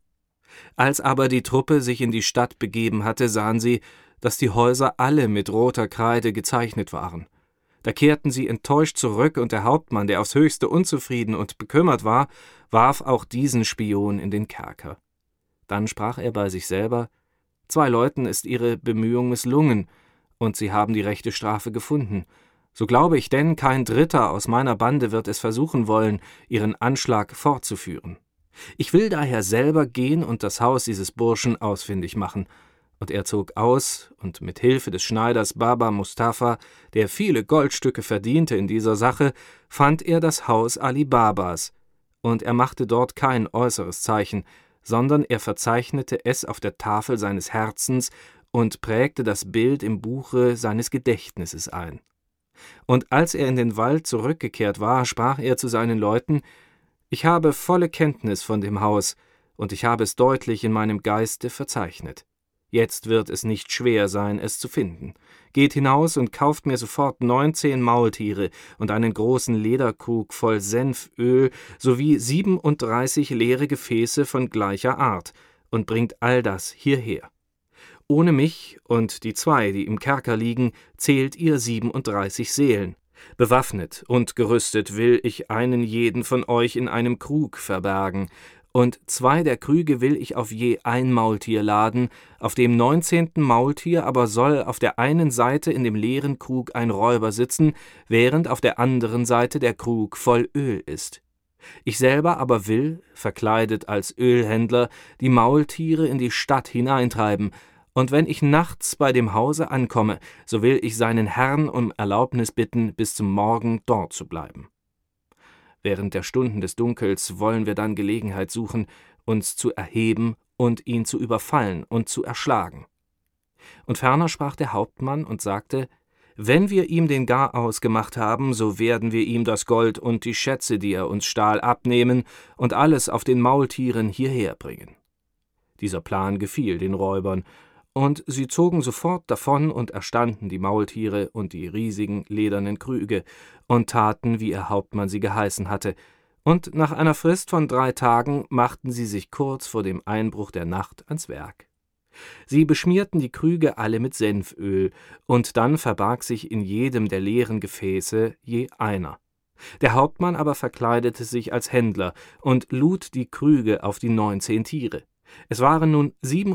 Als aber die Truppe sich in die Stadt begeben hatte, sahen sie, dass die Häuser alle mit roter Kreide gezeichnet waren. Da kehrten sie enttäuscht zurück, und der Hauptmann, der aufs höchste unzufrieden und bekümmert war, warf auch diesen Spion in den Kerker. Dann sprach er bei sich selber: »2 Leuten ist ihre Bemühung misslungen, und sie haben die rechte Strafe gefunden. So glaube ich denn, kein Dritter aus meiner Bande wird es versuchen wollen, ihren Anschlag fortzuführen. Ich will daher selber gehen und das Haus dieses Burschen ausfindig machen.« Und er zog aus, und mit Hilfe des Schneiders Baba Mustafa, der viele Goldstücke verdiente in dieser Sache, fand er das Haus Ali Babas, und er machte dort kein äußeres Zeichen, sondern er verzeichnete es auf der Tafel seines Herzens und prägte das Bild im Buche seines Gedächtnisses ein. Und als er in den Wald zurückgekehrt war, sprach er zu seinen Leuten: »Ich habe volle Kenntnis von dem Haus, und ich habe es deutlich in meinem Geiste verzeichnet. Jetzt wird es nicht schwer sein, es zu finden. Geht hinaus und kauft mir sofort 19 Maultiere und einen großen Lederkrug voll Senföl sowie 37 leere Gefäße von gleicher Art und bringt all das hierher. Ohne mich und die 2, die im Kerker liegen, zählt ihr 37 Seelen. Bewaffnet und gerüstet will ich einen jeden von euch in einem Krug verbergen, und 2 der Krüge will ich auf je ein Maultier laden, auf dem 19. Maultier aber soll auf der einen Seite in dem leeren Krug ein Räuber sitzen, während auf der anderen Seite der Krug voll Öl ist. Ich selber aber will, verkleidet als Ölhändler, die Maultiere in die Stadt hineintreiben, und wenn ich nachts bei dem Hause ankomme, so will ich seinen Herrn um Erlaubnis bitten, bis zum Morgen dort zu bleiben. Während der Stunden des Dunkels wollen wir dann Gelegenheit suchen, uns zu erheben und ihn zu überfallen und zu erschlagen.« Und ferner sprach der Hauptmann und sagte: »Wenn wir ihm den Garaus gemacht haben, so werden wir ihm das Gold und die Schätze, die er uns stahl, abnehmen und alles auf den Maultieren hierher bringen.« Dieser Plan gefiel den Räubern, und sie zogen sofort davon und erstanden die Maultiere und die riesigen ledernen Krüge und taten, wie ihr Hauptmann sie geheißen hatte, und nach einer Frist von 3 Tagen machten sie sich kurz vor dem Einbruch der Nacht ans Werk. Sie beschmierten die Krüge alle mit Senföl, und dann verbarg sich in jedem der leeren Gefäße je einer. Der Hauptmann aber verkleidete sich als Händler und lud die Krüge auf die 19 Tiere. Es waren nun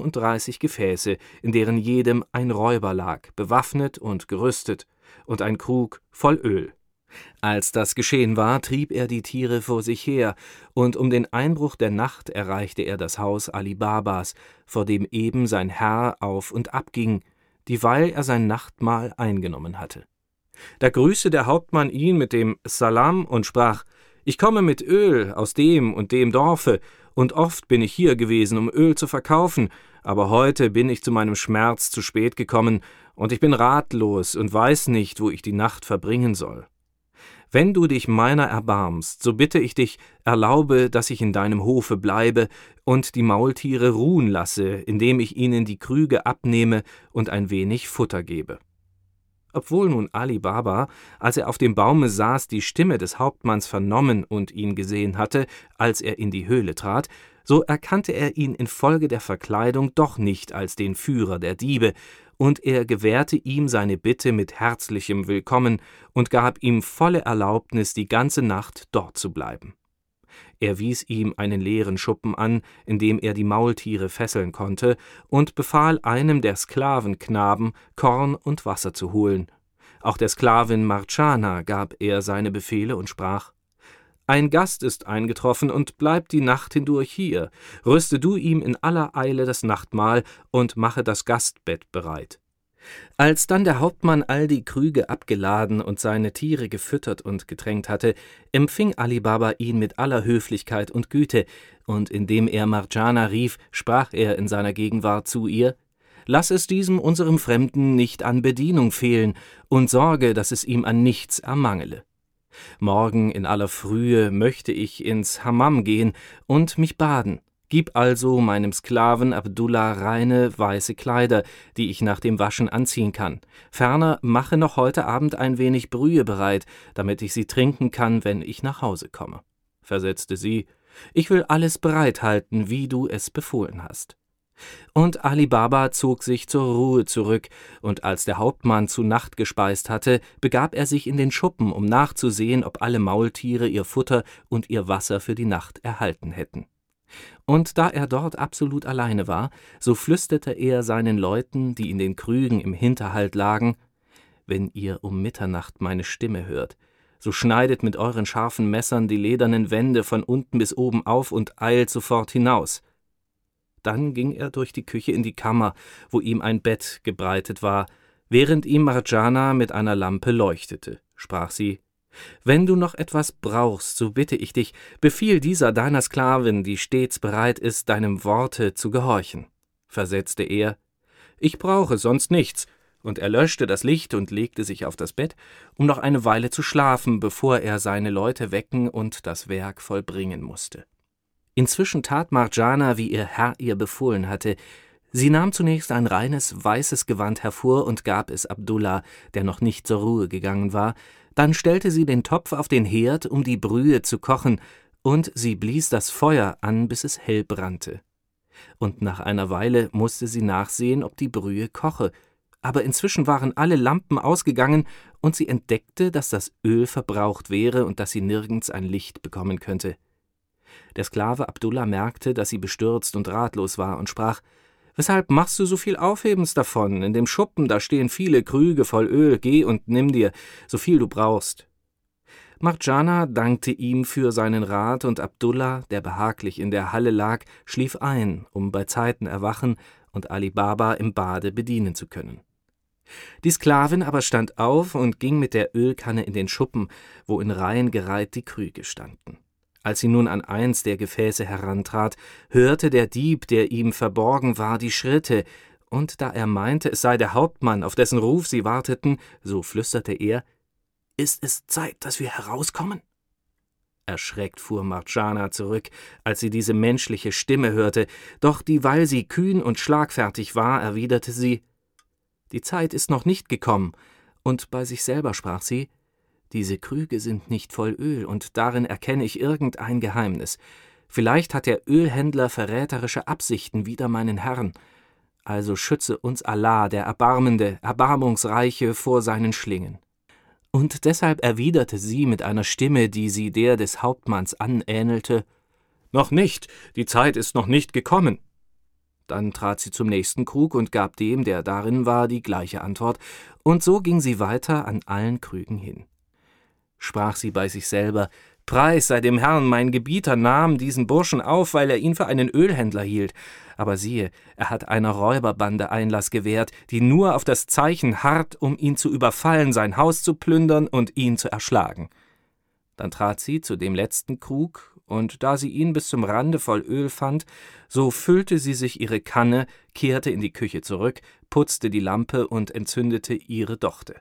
37 Gefäße, in deren jedem ein Räuber lag, bewaffnet und gerüstet, und ein Krug voll Öl. Als das geschehen war, trieb er die Tiere vor sich her, und um den Einbruch der Nacht erreichte er das Haus Ali Babas, vor dem eben sein Herr auf und ab ging, dieweil er sein Nachtmahl eingenommen hatte. Da grüßte der Hauptmann ihn mit dem Salam und sprach: »Ich komme mit Öl aus dem und dem Dorfe, und oft bin ich hier gewesen, um Öl zu verkaufen, aber heute bin ich zu meinem Schmerz zu spät gekommen, und ich bin ratlos und weiß nicht, wo ich die Nacht verbringen soll. Wenn du dich meiner erbarmst, so bitte ich dich, erlaube, dass ich in deinem Hofe bleibe und die Maultiere ruhen lasse, indem ich ihnen die Krüge abnehme und ein wenig Futter gebe.« Obwohl nun Ali Baba, als er auf dem Baume saß, die Stimme des Hauptmanns vernommen und ihn gesehen hatte, als er in die Höhle trat, so erkannte er ihn infolge der Verkleidung doch nicht als den Führer der Diebe, und er gewährte ihm seine Bitte mit herzlichem Willkommen und gab ihm volle Erlaubnis, die ganze Nacht dort zu bleiben. Er wies ihm einen leeren Schuppen an, in dem er die Maultiere fesseln konnte, und befahl einem der Sklavenknaben, Korn und Wasser zu holen. Auch der Sklavin Marjanah gab er seine Befehle und sprach: »Ein Gast ist eingetroffen und bleibt die Nacht hindurch hier. Rüste du ihm in aller Eile das Nachtmahl und mache das Gastbett bereit.« Als dann der Hauptmann all die Krüge abgeladen und seine Tiere gefüttert und getränkt hatte, empfing Ali Baba ihn mit aller Höflichkeit und Güte, und indem er Marjanah rief, sprach er in seiner Gegenwart zu ihr: »Lass es diesem unserem Fremden nicht an Bedienung fehlen und sorge, dass es ihm an nichts ermangele. Morgen in aller Frühe möchte ich ins Hammam gehen und mich baden. Gib also meinem Sklaven Abdullah reine, weiße Kleider, die ich nach dem Waschen anziehen kann. Ferner mache noch heute Abend ein wenig Brühe bereit, damit ich sie trinken kann, wenn ich nach Hause komme.« Versetzte sie: »Ich will alles bereithalten, wie du es befohlen hast.« Und Ali Baba zog sich zur Ruhe zurück, und als der Hauptmann zu Nacht gespeist hatte, begab er sich in den Schuppen, um nachzusehen, ob alle Maultiere ihr Futter und ihr Wasser für die Nacht erhalten hätten. Und da er dort absolut alleine war, so flüsterte er seinen Leuten, die in den Krügen im Hinterhalt lagen: »Wenn ihr um Mitternacht meine Stimme hört, so schneidet mit euren scharfen Messern die ledernen Wände von unten bis oben auf und eilt sofort hinaus.« Dann ging er durch die Küche in die Kammer, wo ihm ein Bett gebreitet war. Während ihm Marjanah mit einer Lampe leuchtete, sprach sie: »Wenn du noch etwas brauchst, so bitte ich dich, befiehl dieser deiner Sklavin, die stets bereit ist, deinem Worte zu gehorchen.« Versetzte er: »Ich brauche sonst nichts«, und er löschte das Licht und legte sich auf das Bett, um noch eine Weile zu schlafen, bevor er seine Leute wecken und das Werk vollbringen musste. Inzwischen tat Marjanah, wie ihr Herr ihr befohlen hatte. Sie nahm zunächst ein reines, weißes Gewand hervor und gab es Abdullah, der noch nicht zur Ruhe gegangen war. Dann stellte sie den Topf auf den Herd, um die Brühe zu kochen, und sie blies das Feuer an, bis es hell brannte. Und nach einer Weile musste sie nachsehen, ob die Brühe koche, aber inzwischen waren alle Lampen ausgegangen, und sie entdeckte, dass das Öl verbraucht wäre und dass sie nirgends ein Licht bekommen könnte. Der Sklave Abdullah merkte, dass sie bestürzt und ratlos war, und sprach: »Weshalb machst du so viel Aufhebens davon? In dem Schuppen, da stehen viele Krüge voll Öl, geh und nimm dir, so viel du brauchst.« Marjanah dankte ihm für seinen Rat, und Abdullah, der behaglich in der Halle lag, schlief ein, um bei Zeiten erwachen und Ali Baba im Bade bedienen zu können. Die Sklavin aber stand auf und ging mit der Ölkanne in den Schuppen, wo in Reihen gereiht die Krüge standen. Als sie nun an eins der Gefäße herantrat, hörte der Dieb, der ihm verborgen war, die Schritte, und da er meinte, es sei der Hauptmann, auf dessen Ruf sie warteten, so flüsterte er: »Ist es Zeit, dass wir herauskommen?« Erschreckt fuhr Marjanah zurück, als sie diese menschliche Stimme hörte, doch dieweil sie kühn und schlagfertig war, erwiderte sie: »Die Zeit ist noch nicht gekommen«, und bei sich selber sprach sie: »Diese Krüge sind nicht voll Öl, und darin erkenne ich irgendein Geheimnis. Vielleicht hat der Ölhändler verräterische Absichten wider meinen Herrn. Also schütze uns Allah, der Erbarmende, Erbarmungsreiche, vor seinen Schlingen.« Und deshalb erwiderte sie mit einer Stimme, die sie der des Hauptmanns anähnelte: »Noch nicht, die Zeit ist noch nicht gekommen.« Dann trat sie zum nächsten Krug und gab dem, der darin war, die gleiche Antwort, und so ging sie weiter an allen Krügen hin. Sprach sie bei sich selber: »Preis sei dem Herrn, mein Gebieter nahm diesen Burschen auf, weil er ihn für einen Ölhändler hielt. Aber siehe, er hat einer Räuberbande Einlass gewährt, die nur auf das Zeichen harrt, um ihn zu überfallen, sein Haus zu plündern und ihn zu erschlagen.« Dann trat sie zu dem letzten Krug, und da sie ihn bis zum Rande voll Öl fand, so füllte sie sich ihre Kanne, kehrte in die Küche zurück, putzte die Lampe und entzündete ihre Dochte.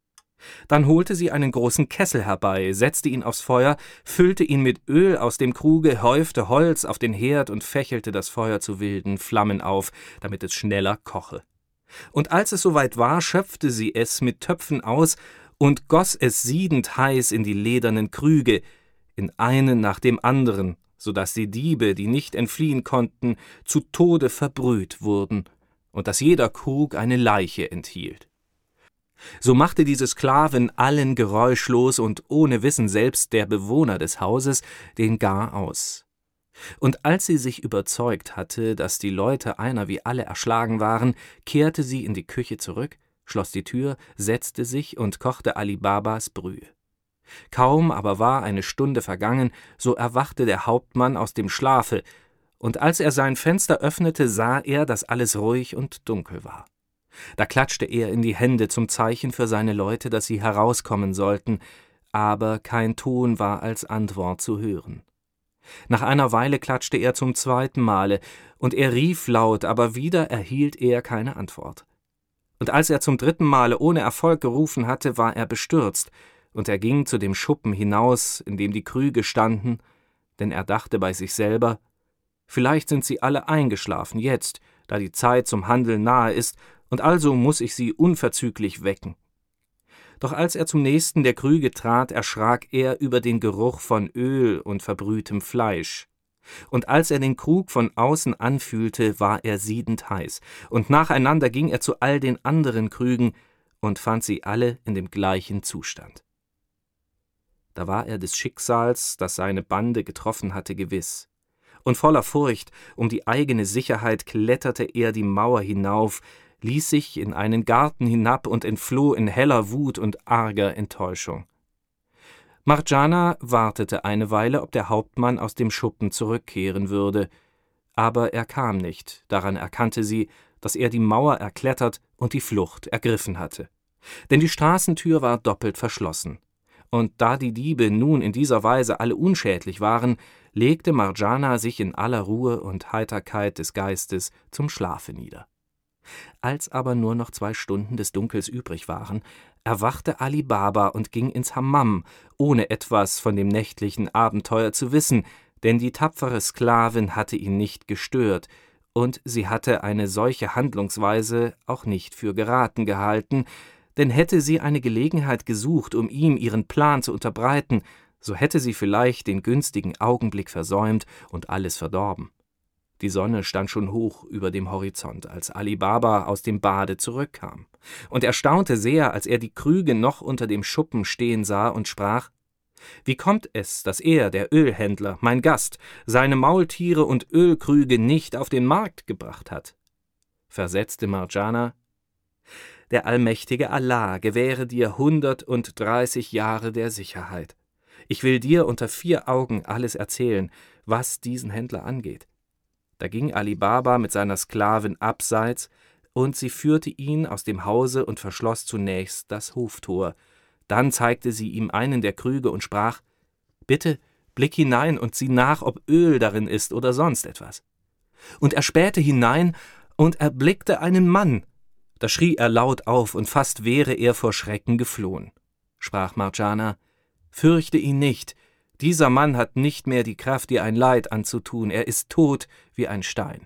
Dann holte sie einen großen Kessel herbei, setzte ihn aufs Feuer, füllte ihn mit Öl aus dem Kruge, häufte Holz auf den Herd und fächelte das Feuer zu wilden Flammen auf, damit es schneller koche. Und als es soweit war, schöpfte sie es mit Töpfen aus und goss es siedend heiß in die ledernen Krüge, in einen nach dem anderen, so dass die Diebe, die nicht entfliehen konnten, zu Tode verbrüht wurden, und dass jeder Krug eine Leiche enthielt. So machte diese Sklavin allen geräuschlos und ohne Wissen selbst der Bewohner des Hauses den Gar aus. Und als sie sich überzeugt hatte, dass die Leute einer wie alle erschlagen waren, kehrte sie in die Küche zurück, schloss die Tür, setzte sich und kochte Ali Babas Brühe. Kaum aber war eine Stunde vergangen, so erwachte der Hauptmann aus dem Schlafe, und als er sein Fenster öffnete, sah er, dass alles ruhig und dunkel war. Da klatschte er in die Hände zum Zeichen für seine Leute, dass sie herauskommen sollten, aber kein Ton war als Antwort zu hören. Nach einer Weile klatschte er zum zweiten Male, und er rief laut, aber wieder erhielt er keine Antwort. Und als er zum dritten Male ohne Erfolg gerufen hatte, war er bestürzt, und er ging zu dem Schuppen hinaus, in dem die Krüge standen, denn er dachte bei sich selber, vielleicht sind sie alle eingeschlafen jetzt, da die Zeit zum Handeln nahe ist, und also muß ich sie unverzüglich wecken. Doch als er zum nächsten der Krüge trat, erschrak er über den Geruch von Öl und verbrühtem Fleisch. Und als er den Krug von außen anfühlte, war er siedend heiß, und nacheinander ging er zu all den anderen Krügen und fand sie alle in dem gleichen Zustand. Da war er des Schicksals, das seine Bande getroffen hatte, gewiss. Und voller Furcht um die eigene Sicherheit kletterte er die Mauer hinauf, ließ sich in einen Garten hinab und entfloh in heller Wut und arger Enttäuschung. Margiana wartete eine Weile, ob der Hauptmann aus dem Schuppen zurückkehren würde, aber er kam nicht, daran erkannte sie, dass er die Mauer erklettert und die Flucht ergriffen hatte. Denn die Straßentür war doppelt verschlossen. Und da die Diebe nun in dieser Weise alle unschädlich waren, legte Margiana sich in aller Ruhe und Heiterkeit des Geistes zum Schlafe nieder. Als aber nur noch 2 Stunden des Dunkels übrig waren, erwachte Ali Baba und ging ins Hammam, ohne etwas von dem nächtlichen Abenteuer zu wissen, denn die tapfere Sklavin hatte ihn nicht gestört, und sie hatte eine solche Handlungsweise auch nicht für geraten gehalten, denn hätte sie eine Gelegenheit gesucht, um ihm ihren Plan zu unterbreiten, so hätte sie vielleicht den günstigen Augenblick versäumt und alles verdorben. Die Sonne stand schon hoch über dem Horizont, als Ali Baba aus dem Bade zurückkam, und er staunte sehr, als er die Krüge noch unter dem Schuppen stehen sah und sprach: »Wie kommt es, dass er, der Ölhändler, mein Gast, seine Maultiere und Ölkrüge nicht auf den Markt gebracht hat?« Versetzte Margiana: »Der allmächtige Allah gewähre dir 130 Jahre der Sicherheit. Ich will dir unter 4 Augen alles erzählen, was diesen Händler angeht.« Da ging Ali Baba mit seiner Sklavin abseits, und sie führte ihn aus dem Hause und verschloss zunächst das Hoftor. Dann zeigte sie ihm einen der Krüge und sprach: »Bitte, blick hinein und sieh nach, ob Öl darin ist oder sonst etwas.« Und er spähte hinein und erblickte einen Mann. Da schrie er laut auf, und fast wäre er vor Schrecken geflohen. Sprach Margiana: »Fürchte ihn nicht, dieser Mann hat nicht mehr die Kraft, dir ein Leid anzutun, er ist tot wie ein Stein.«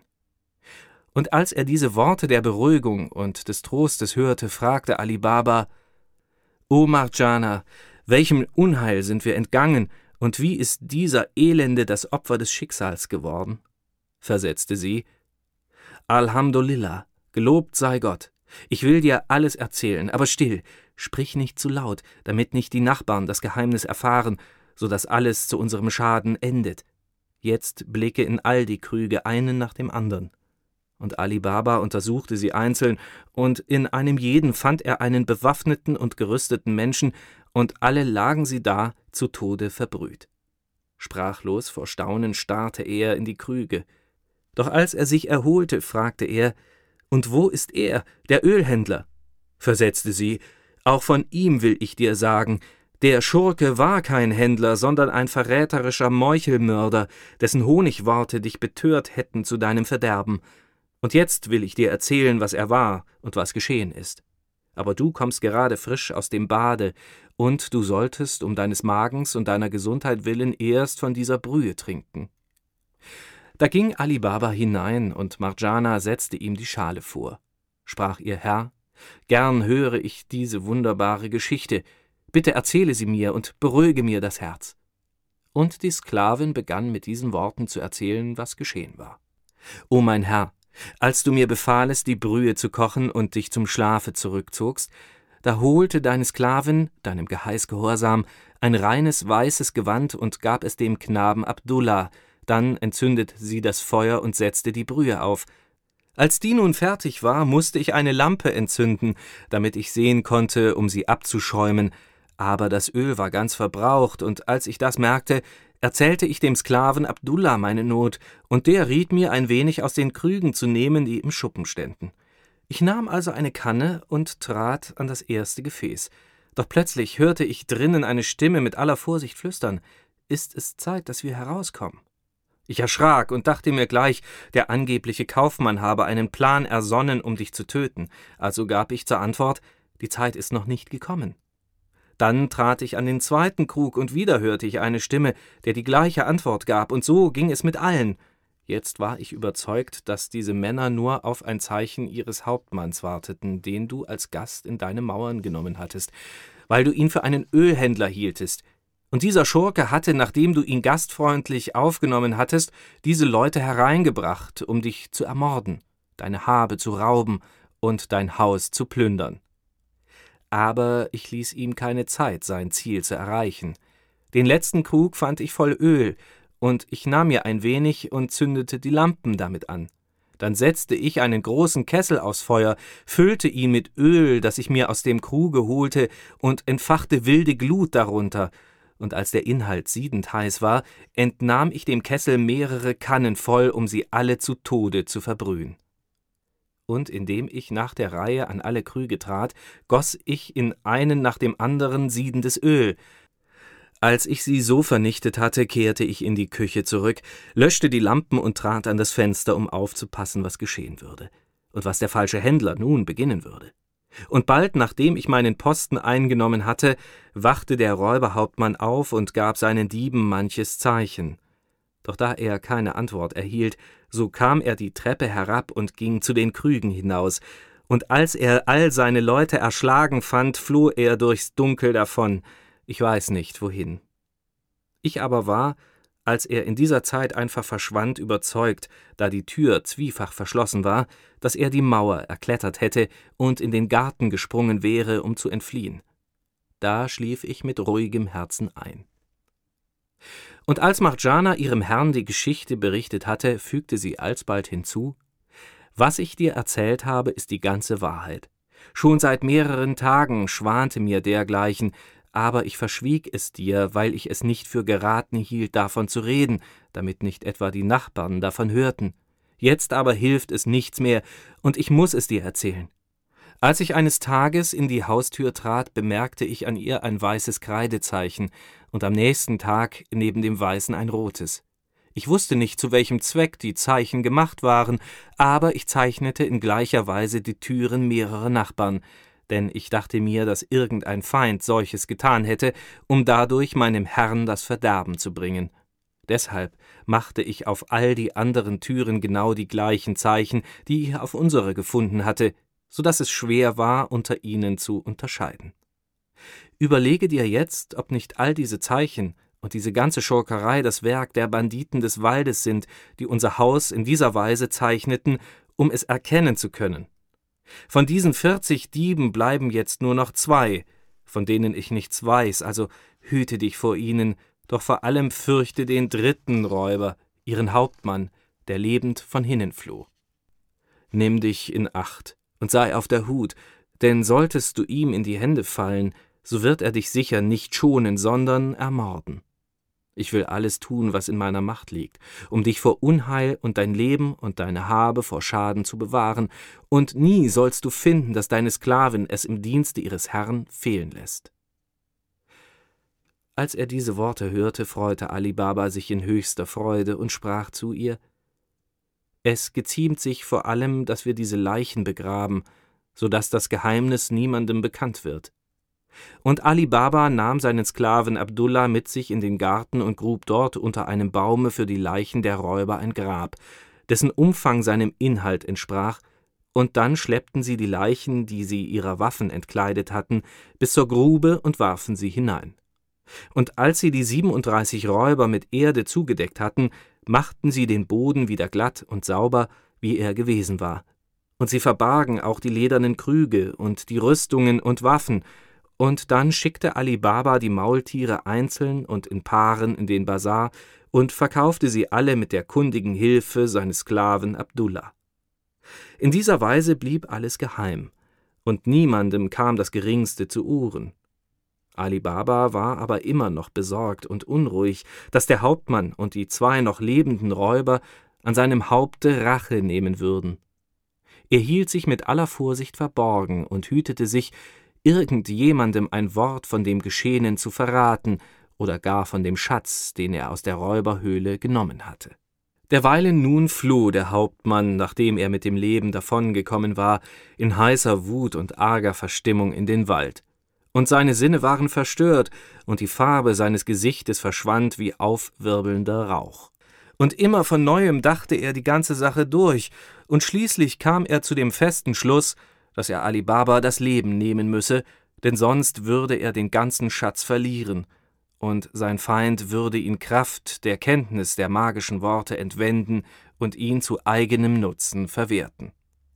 Und als er diese Worte der Beruhigung und des Trostes hörte, fragte Ali Baba: »O Margiana, welchem Unheil sind wir entgangen, und wie ist dieser Elende das Opfer des Schicksals geworden?« Versetzte sie: »Alhamdulillah, gelobt sei Gott. Ich will dir alles erzählen, aber still, sprich nicht zu laut, damit nicht die Nachbarn das Geheimnis erfahren, so dass alles zu unserem Schaden endet. Jetzt blicke in all die Krüge, einen nach dem anderen.« Und Ali Baba untersuchte sie einzeln, und in einem jeden fand er einen bewaffneten und gerüsteten Menschen, und alle lagen sie da, zu Tode verbrüht. Sprachlos vor Staunen starrte er in die Krüge. Doch als er sich erholte, fragte er: »Und wo ist er, der Ölhändler?« Versetzte sie: »Auch von ihm will ich dir sagen, der Schurke war kein Händler, sondern ein verräterischer Meuchelmörder, dessen Honigworte dich betört hätten zu deinem Verderben. Und jetzt will ich dir erzählen, was er war und was geschehen ist. Aber du kommst gerade frisch aus dem Bade, und du solltest um deines Magens und deiner Gesundheit willen erst von dieser Brühe trinken.« Da ging Ali Baba hinein, und Margiana setzte ihm die Schale vor. Sprach ihr Herr: »Gern höre ich diese wunderbare Geschichte. Bitte erzähle sie mir und beruhige mir das Herz.« Und die Sklavin begann mit diesen Worten zu erzählen, was geschehen war. »O mein Herr, als du mir befahlest, die Brühe zu kochen und dich zum Schlafe zurückzogst, da holte deine Sklavin, deinem Geheiß gehorsam, ein reines weißes Gewand und gab es dem Knaben Abdullah, dann entzündete sie das Feuer und setzte die Brühe auf. Als die nun fertig war, musste ich eine Lampe entzünden, damit ich sehen konnte, um sie abzuschäumen, aber das Öl war ganz verbraucht, und als ich das merkte, erzählte ich dem Sklaven Abdullah meine Not, und der riet mir, ein wenig aus den Krügen zu nehmen, die im Schuppen ständen. Ich nahm also eine Kanne und trat an das erste Gefäß. Doch plötzlich hörte ich drinnen eine Stimme mit aller Vorsicht flüstern: »Ist es Zeit, dass wir herauskommen?« Ich erschrak und dachte mir gleich, der angebliche Kaufmann habe einen Plan ersonnen, um dich zu töten. Also gab ich zur Antwort: »Die Zeit ist noch nicht gekommen.« Dann trat ich an den zweiten Krug, und wieder hörte ich eine Stimme, der die gleiche Antwort gab, und so ging es mit allen. Jetzt war ich überzeugt, dass diese Männer nur auf ein Zeichen ihres Hauptmanns warteten, den du als Gast in deine Mauern genommen hattest, weil du ihn für einen Ölhändler hieltest. Und dieser Schurke hatte, nachdem du ihn gastfreundlich aufgenommen hattest, diese Leute hereingebracht, um dich zu ermorden, deine Habe zu rauben und dein Haus zu plündern. Aber ich ließ ihm keine Zeit, sein Ziel zu erreichen. Den letzten Krug fand ich voll Öl, und ich nahm mir ein wenig und zündete die Lampen damit an. Dann setzte ich einen großen Kessel aufs Feuer, füllte ihn mit Öl, das ich mir aus dem Kruge holte, und entfachte wilde Glut darunter. Und als der Inhalt siedend heiß war, entnahm ich dem Kessel mehrere Kannen voll, um sie alle zu Tode zu verbrühen. Und indem ich nach der Reihe an alle Krüge trat, goss ich in einen nach dem anderen siedendes Öl. Als ich sie so vernichtet hatte, kehrte ich in die Küche zurück, löschte die Lampen und trat an das Fenster, um aufzupassen, was geschehen würde und was der falsche Händler nun beginnen würde. Und bald, nachdem ich meinen Posten eingenommen hatte, wachte der Räuberhauptmann auf und gab seinen Dieben manches Zeichen. Doch da er keine Antwort erhielt, so kam er die Treppe herab und ging zu den Krügen hinaus, und als er all seine Leute erschlagen fand, floh er durchs Dunkel davon, ich weiß nicht wohin. Ich aber war, als er in dieser Zeit einfach verschwand, überzeugt, da die Tür zwiefach verschlossen war, dass er die Mauer erklettert hätte und in den Garten gesprungen wäre, um zu entfliehen. Da schlief ich mit ruhigem Herzen ein. Und als Marjana ihrem Herrn die Geschichte berichtet hatte, fügte sie alsbald hinzu: »Was ich dir erzählt habe, ist die ganze Wahrheit. Schon seit mehreren Tagen schwante mir dergleichen, aber ich verschwieg es dir, weil ich es nicht für geraten hielt, davon zu reden, damit nicht etwa die Nachbarn davon hörten. Jetzt aber hilft es nichts mehr, und ich muß es dir erzählen. Als ich eines Tages in die Haustür trat, bemerkte ich an ihr ein weißes Kreidezeichen und am nächsten Tag neben dem weißen ein rotes. Ich wusste nicht, zu welchem Zweck die Zeichen gemacht waren, aber ich zeichnete in gleicher Weise die Türen mehrerer Nachbarn, denn ich dachte mir, dass irgendein Feind solches getan hätte, um dadurch meinem Herrn das Verderben zu bringen. Deshalb machte ich auf all die anderen Türen genau die gleichen Zeichen, die ich auf unsere gefunden hatte, so dass es schwer war, unter ihnen zu unterscheiden. Überlege dir jetzt, ob nicht all diese Zeichen und diese ganze Schurkerei das Werk der Banditen des Waldes sind, die unser Haus in dieser Weise zeichneten, um es erkennen zu können. Von diesen 40 Dieben bleiben jetzt nur noch 2, von denen ich nichts weiß, also hüte dich vor ihnen, doch vor allem fürchte den 3. Räuber, ihren Hauptmann, der lebend von hinnen floh. Nimm dich in Acht und sei auf der Hut, denn solltest du ihm in die Hände fallen, so wird er dich sicher nicht schonen, sondern ermorden. Ich will alles tun, was in meiner Macht liegt, um dich vor Unheil und dein Leben und deine Habe vor Schaden zu bewahren, und nie sollst du finden, dass deine Sklavin es im Dienste ihres Herrn fehlen lässt.« Als er diese Worte hörte, freute Ali Baba sich in höchster Freude und sprach zu ihr: »Es geziemt sich vor allem, dass wir diese Leichen begraben, so dass das Geheimnis niemandem bekannt wird.« Und Ali Baba nahm seinen Sklaven Abdullah mit sich in den Garten und grub dort unter einem Baume für die Leichen der Räuber ein Grab, dessen Umfang seinem Inhalt entsprach, und dann schleppten sie die Leichen, die sie ihrer Waffen entkleidet hatten, bis zur Grube und warfen sie hinein. Und als sie die 37 Räuber mit Erde zugedeckt hatten, machten sie den Boden wieder glatt und sauber, wie er gewesen war. Und sie verbargen auch die ledernen Krüge und die Rüstungen und Waffen, und dann schickte Ali Baba die Maultiere einzeln und in Paaren in den Basar und verkaufte sie alle mit der kundigen Hilfe seines Sklaven Abdullah. In dieser Weise blieb alles geheim, und niemandem kam das Geringste zu Ohren. Ali Baba war aber immer noch besorgt und unruhig, dass der Hauptmann und die 2 noch lebenden Räuber an seinem Haupte Rache nehmen würden. Er hielt sich mit aller Vorsicht verborgen und hütete sich, irgendjemandem ein Wort von dem Geschehenen zu verraten oder gar von dem Schatz, den er aus der Räuberhöhle genommen hatte. Derweilen nun floh der Hauptmann, nachdem er mit dem Leben davongekommen war, in heißer Wut und arger Verstimmung in den Wald. Und seine Sinne waren verstört, und die Farbe seines Gesichtes verschwand wie aufwirbelnder Rauch. Und immer von Neuem dachte er die ganze Sache durch, und schließlich kam er zu dem festen Schluss, dass er Ali Baba das Leben nehmen müsse, denn sonst würde er den ganzen Schatz verlieren, und sein Feind würde ihn Kraft der Kenntnis der magischen Worte entwenden und ihn zu eigenem Nutzen verwerten.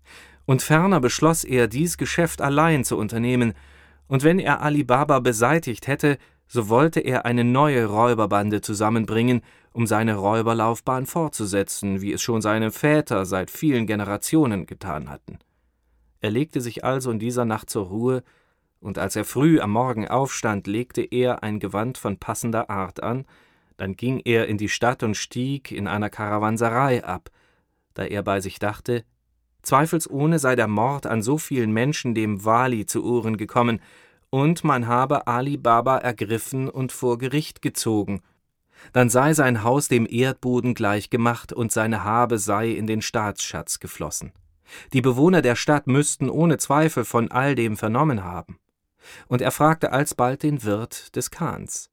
Und ferner beschloss er, dies Geschäft allein zu unternehmen, und wenn er Ali Baba beseitigt hätte, so wollte er eine neue Räuberbande zusammenbringen, um seine Räuberlaufbahn fortzusetzen, wie es schon seine Väter seit vielen Generationen getan hatten. Er legte sich also in dieser Nacht zur Ruhe, und als er früh am Morgen aufstand, legte er ein Gewand von passender Art an, dann ging er in die Stadt und stieg in einer Karawanserei ab, da er bei sich dachte, zweifelsohne sei der Mord an so vielen Menschen dem Wali zu Ohren gekommen, und man habe Ali Baba ergriffen und vor Gericht gezogen. Dann sei sein Haus dem Erdboden gleichgemacht und seine Habe sei in den Staatsschatz geflossen. Die Bewohner der Stadt müssten ohne Zweifel von all dem vernommen haben. Und er fragte alsbald den Wirt des Khans: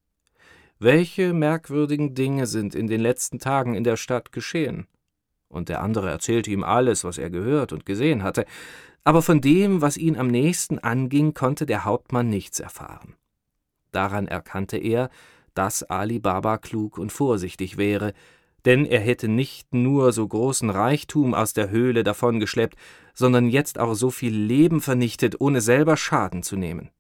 »Welche merkwürdigen Dinge sind in den letzten Tagen in der Stadt geschehen?« Und der andere erzählte ihm alles, was er gehört und gesehen hatte, aber von dem, was ihn am nächsten anging, konnte der Hauptmann nichts erfahren. Daran erkannte er, dass Ali Baba klug und vorsichtig wäre, denn er hätte nicht nur so großen Reichtum aus der Höhle davongeschleppt, sondern jetzt auch so viel Leben vernichtet, ohne selber Schaden zu nehmen.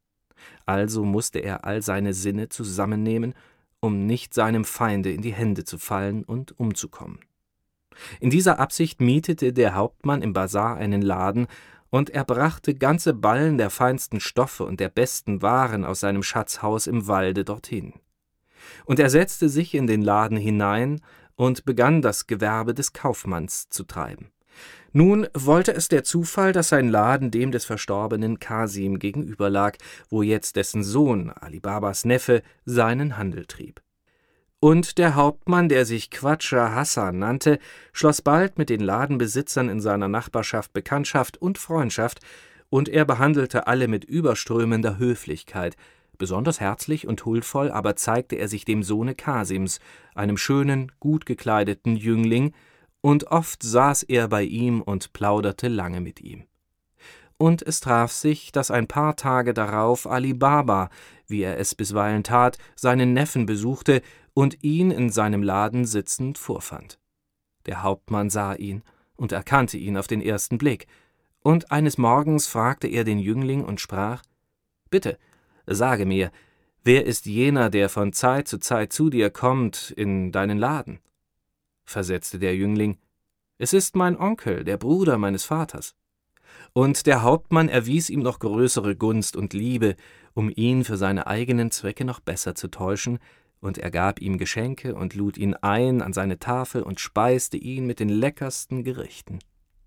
Also musste er all seine Sinne zusammennehmen, um nicht seinem Feinde in die Hände zu fallen und umzukommen. In dieser Absicht mietete der Hauptmann im Basar einen Laden, und er brachte ganze Ballen der feinsten Stoffe und der besten Waren aus seinem Schatzhaus im Walde dorthin. Und er setzte sich in den Laden hinein und begann das Gewerbe des Kaufmanns zu treiben. Nun wollte es der Zufall, dass sein Laden dem des verstorbenen Kasim gegenüberlag, wo jetzt dessen Sohn, Ali Babas Neffe, seinen Handel trieb. Und der Hauptmann, der sich Quadscha Hassan nannte, schloss bald mit den Ladenbesitzern in seiner Nachbarschaft Bekanntschaft und Freundschaft, und er behandelte alle mit überströmender Höflichkeit. Besonders herzlich und huldvoll aber zeigte er sich dem Sohne Kasims, einem schönen, gut gekleideten Jüngling, und oft saß er bei ihm und plauderte lange mit ihm. Und es traf sich, dass ein paar Tage darauf Ali Baba, wie er es bisweilen tat, seinen Neffen besuchte und ihn in seinem Laden sitzend vorfand. Der Hauptmann sah ihn und erkannte ihn auf den ersten Blick, und eines Morgens fragte er den Jüngling und sprach: »Bitte, sage mir, wer ist jener, der von Zeit zu Zeit zu dir kommt in deinen Laden?« Versetzte der Jüngling: »Es ist mein Onkel, der Bruder meines Vaters.« Und der Hauptmann erwies ihm noch größere Gunst und Liebe, um ihn für seine eigenen Zwecke noch besser zu täuschen, und er gab ihm Geschenke und lud ihn ein an seine Tafel und speiste ihn mit den leckersten Gerichten.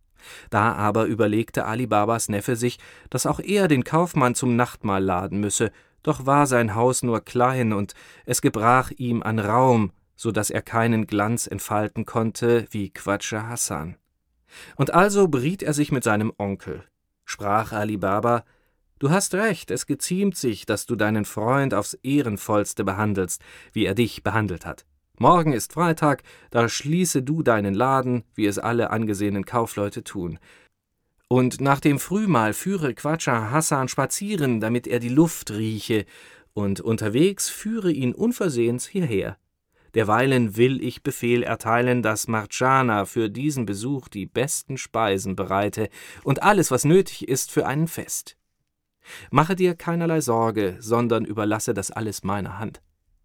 Da aber überlegte Ali Babas Neffe sich, dass auch er den Kaufmann zum Nachtmahl laden müsse, doch war sein Haus nur klein, und es gebrach ihm an Raum, so daß er keinen Glanz entfalten konnte wie Quadscha Hassan. Und also beriet er sich mit seinem Onkel. Sprach Ali Baba: »Du hast recht, es geziemt sich, dass du deinen Freund aufs Ehrenvollste behandelst, wie er dich behandelt hat. Morgen ist Freitag, da schließe du deinen Laden, wie es alle angesehenen Kaufleute tun. Und nach dem Frühmahl führe Quadscha Hassan spazieren, damit er die Luft rieche, und unterwegs führe ihn unversehens hierher. Derweilen will ich Befehl erteilen, dass Mardschana für diesen Besuch die besten Speisen bereite und alles, was nötig ist für ein Fest. Mache dir keinerlei Sorge, sondern überlasse das alles meiner Hand.«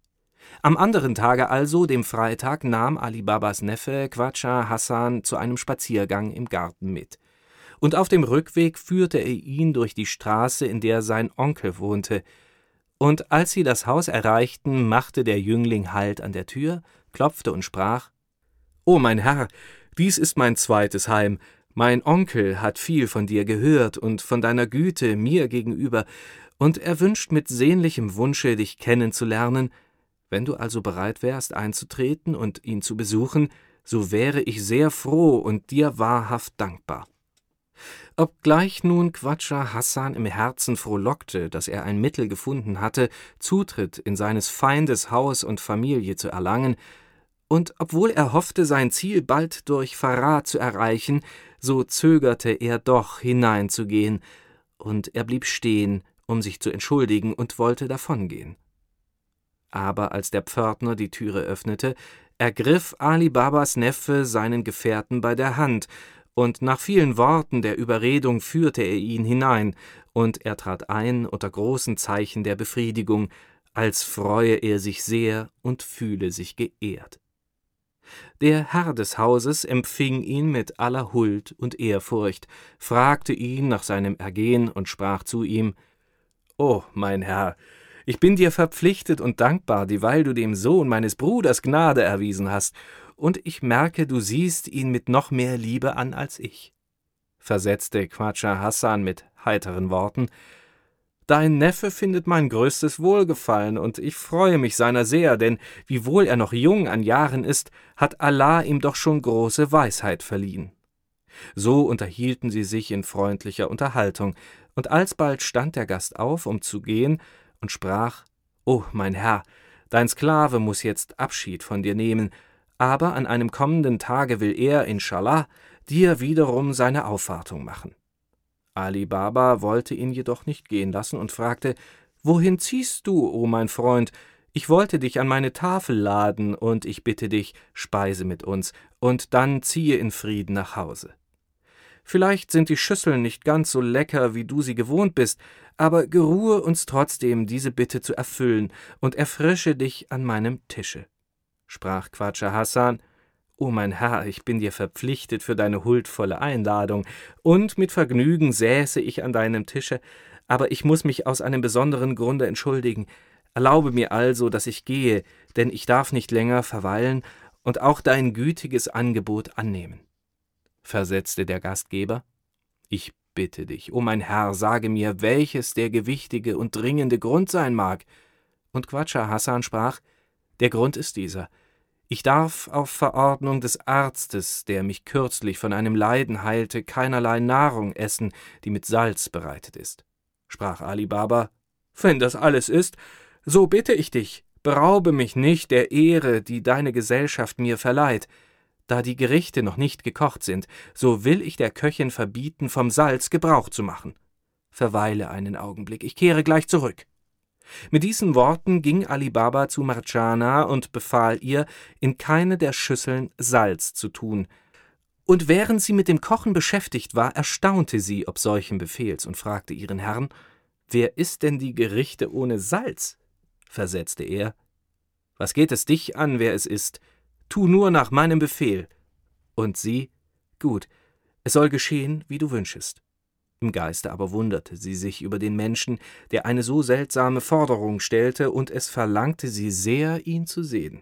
Am anderen Tage also, dem Freitag, nahm Ali Babas Neffe Qadscha Hassan zu einem Spaziergang im Garten mit. Und auf dem Rückweg führte er ihn durch die Straße, in der sein Onkel wohnte. Und als sie das Haus erreichten, machte der Jüngling Halt an der Tür, klopfte und sprach: »O mein Herr, dies ist mein zweites Heim. Mein Onkel hat viel von dir gehört und von deiner Güte mir gegenüber, und er wünscht mit sehnlichem Wunsche, dich kennenzulernen. Wenn du also bereit wärst, einzutreten und ihn zu besuchen, so wäre ich sehr froh und dir wahrhaft dankbar.« Obgleich nun Qadscha Hassan im Herzen frohlockte, dass er ein Mittel gefunden hatte, Zutritt in seines Feindes Haus und Familie zu erlangen, und obwohl er hoffte, sein Ziel bald durch Verrat zu erreichen, so zögerte er doch, hineinzugehen, und er blieb stehen, um sich zu entschuldigen, und wollte davongehen. Aber als der Pförtner die Türe öffnete, ergriff Ali Babas Neffe seinen Gefährten bei der Hand, und nach vielen Worten der Überredung führte er ihn hinein, und er trat ein unter großen Zeichen der Befriedigung, als freue er sich sehr und fühle sich geehrt. Der Herr des Hauses empfing ihn mit aller Huld und Ehrfurcht, fragte ihn nach seinem Ergehen und sprach zu ihm: »O mein Herr, ich bin dir verpflichtet und dankbar, dieweil du dem Sohn meines Bruders Gnade erwiesen hast, und ich merke, du siehst ihn mit noch mehr Liebe an als ich«, versetzte Qadscha Hassan mit heiteren Worten. »Dein Neffe findet mein größtes Wohlgefallen, und ich freue mich seiner sehr, denn wiewohl er noch jung an Jahren ist, hat Allah ihm doch schon große Weisheit verliehen.« So unterhielten sie sich in freundlicher Unterhaltung, und alsbald stand der Gast auf, um zu gehen, und sprach: »O mein Herr, dein Sklave muß jetzt Abschied von dir nehmen, aber an einem kommenden Tage will er, Inshallah, dir wiederum seine Aufwartung machen.« Ali Baba wollte ihn jedoch nicht gehen lassen und fragte: »Wohin ziehst du, o mein Freund? Ich wollte dich an meine Tafel laden, und ich bitte dich, speise mit uns, und dann ziehe in Frieden nach Hause. Vielleicht sind die Schüsseln nicht ganz so lecker, wie du sie gewohnt bist, aber geruhe uns trotzdem, diese Bitte zu erfüllen, und erfrische dich an meinem Tische.« Sprach Qadscha Hassan: »O mein Herr, ich bin dir verpflichtet für deine huldvolle Einladung, und mit Vergnügen säße ich an deinem Tische, aber ich muß mich aus einem besonderen Grunde entschuldigen. Erlaube mir also, dass ich gehe, denn ich darf nicht länger verweilen und auch dein gütiges Angebot annehmen.« Versetzte der Gastgeber: »Ich bitte dich, o mein Herr, sage mir, welches der gewichtige und dringende Grund sein mag.« Und Qadscha Hassan sprach: »Der Grund ist dieser: Ich darf auf Verordnung des Arztes, der mich kürzlich von einem Leiden heilte, keinerlei Nahrung essen, die mit Salz bereitet ist.« Sprach Ali Baba: »Wenn das alles ist, so bitte ich dich, beraube mich nicht der Ehre, die deine Gesellschaft mir verleiht. Da die Gerichte noch nicht gekocht sind, so will ich der Köchin verbieten, vom Salz Gebrauch zu machen. Verweile einen Augenblick, ich kehre gleich zurück.« Mit diesen Worten ging Ali Baba zu Mardschana und befahl ihr, in keine der Schüsseln Salz zu tun. Und während sie mit dem Kochen beschäftigt war, erstaunte sie ob solchen Befehls und fragte ihren Herrn: »Wer isst denn die Gerichte ohne Salz?« Versetzte er: »Was geht es dich an, wer es ist? Tu nur nach meinem Befehl.« Und sie: »Gut, es soll geschehen, wie du wünschest.« Im Geiste aber wunderte sie sich über den Menschen, der eine so seltsame Forderung stellte, und es verlangte sie sehr, ihn zu sehen.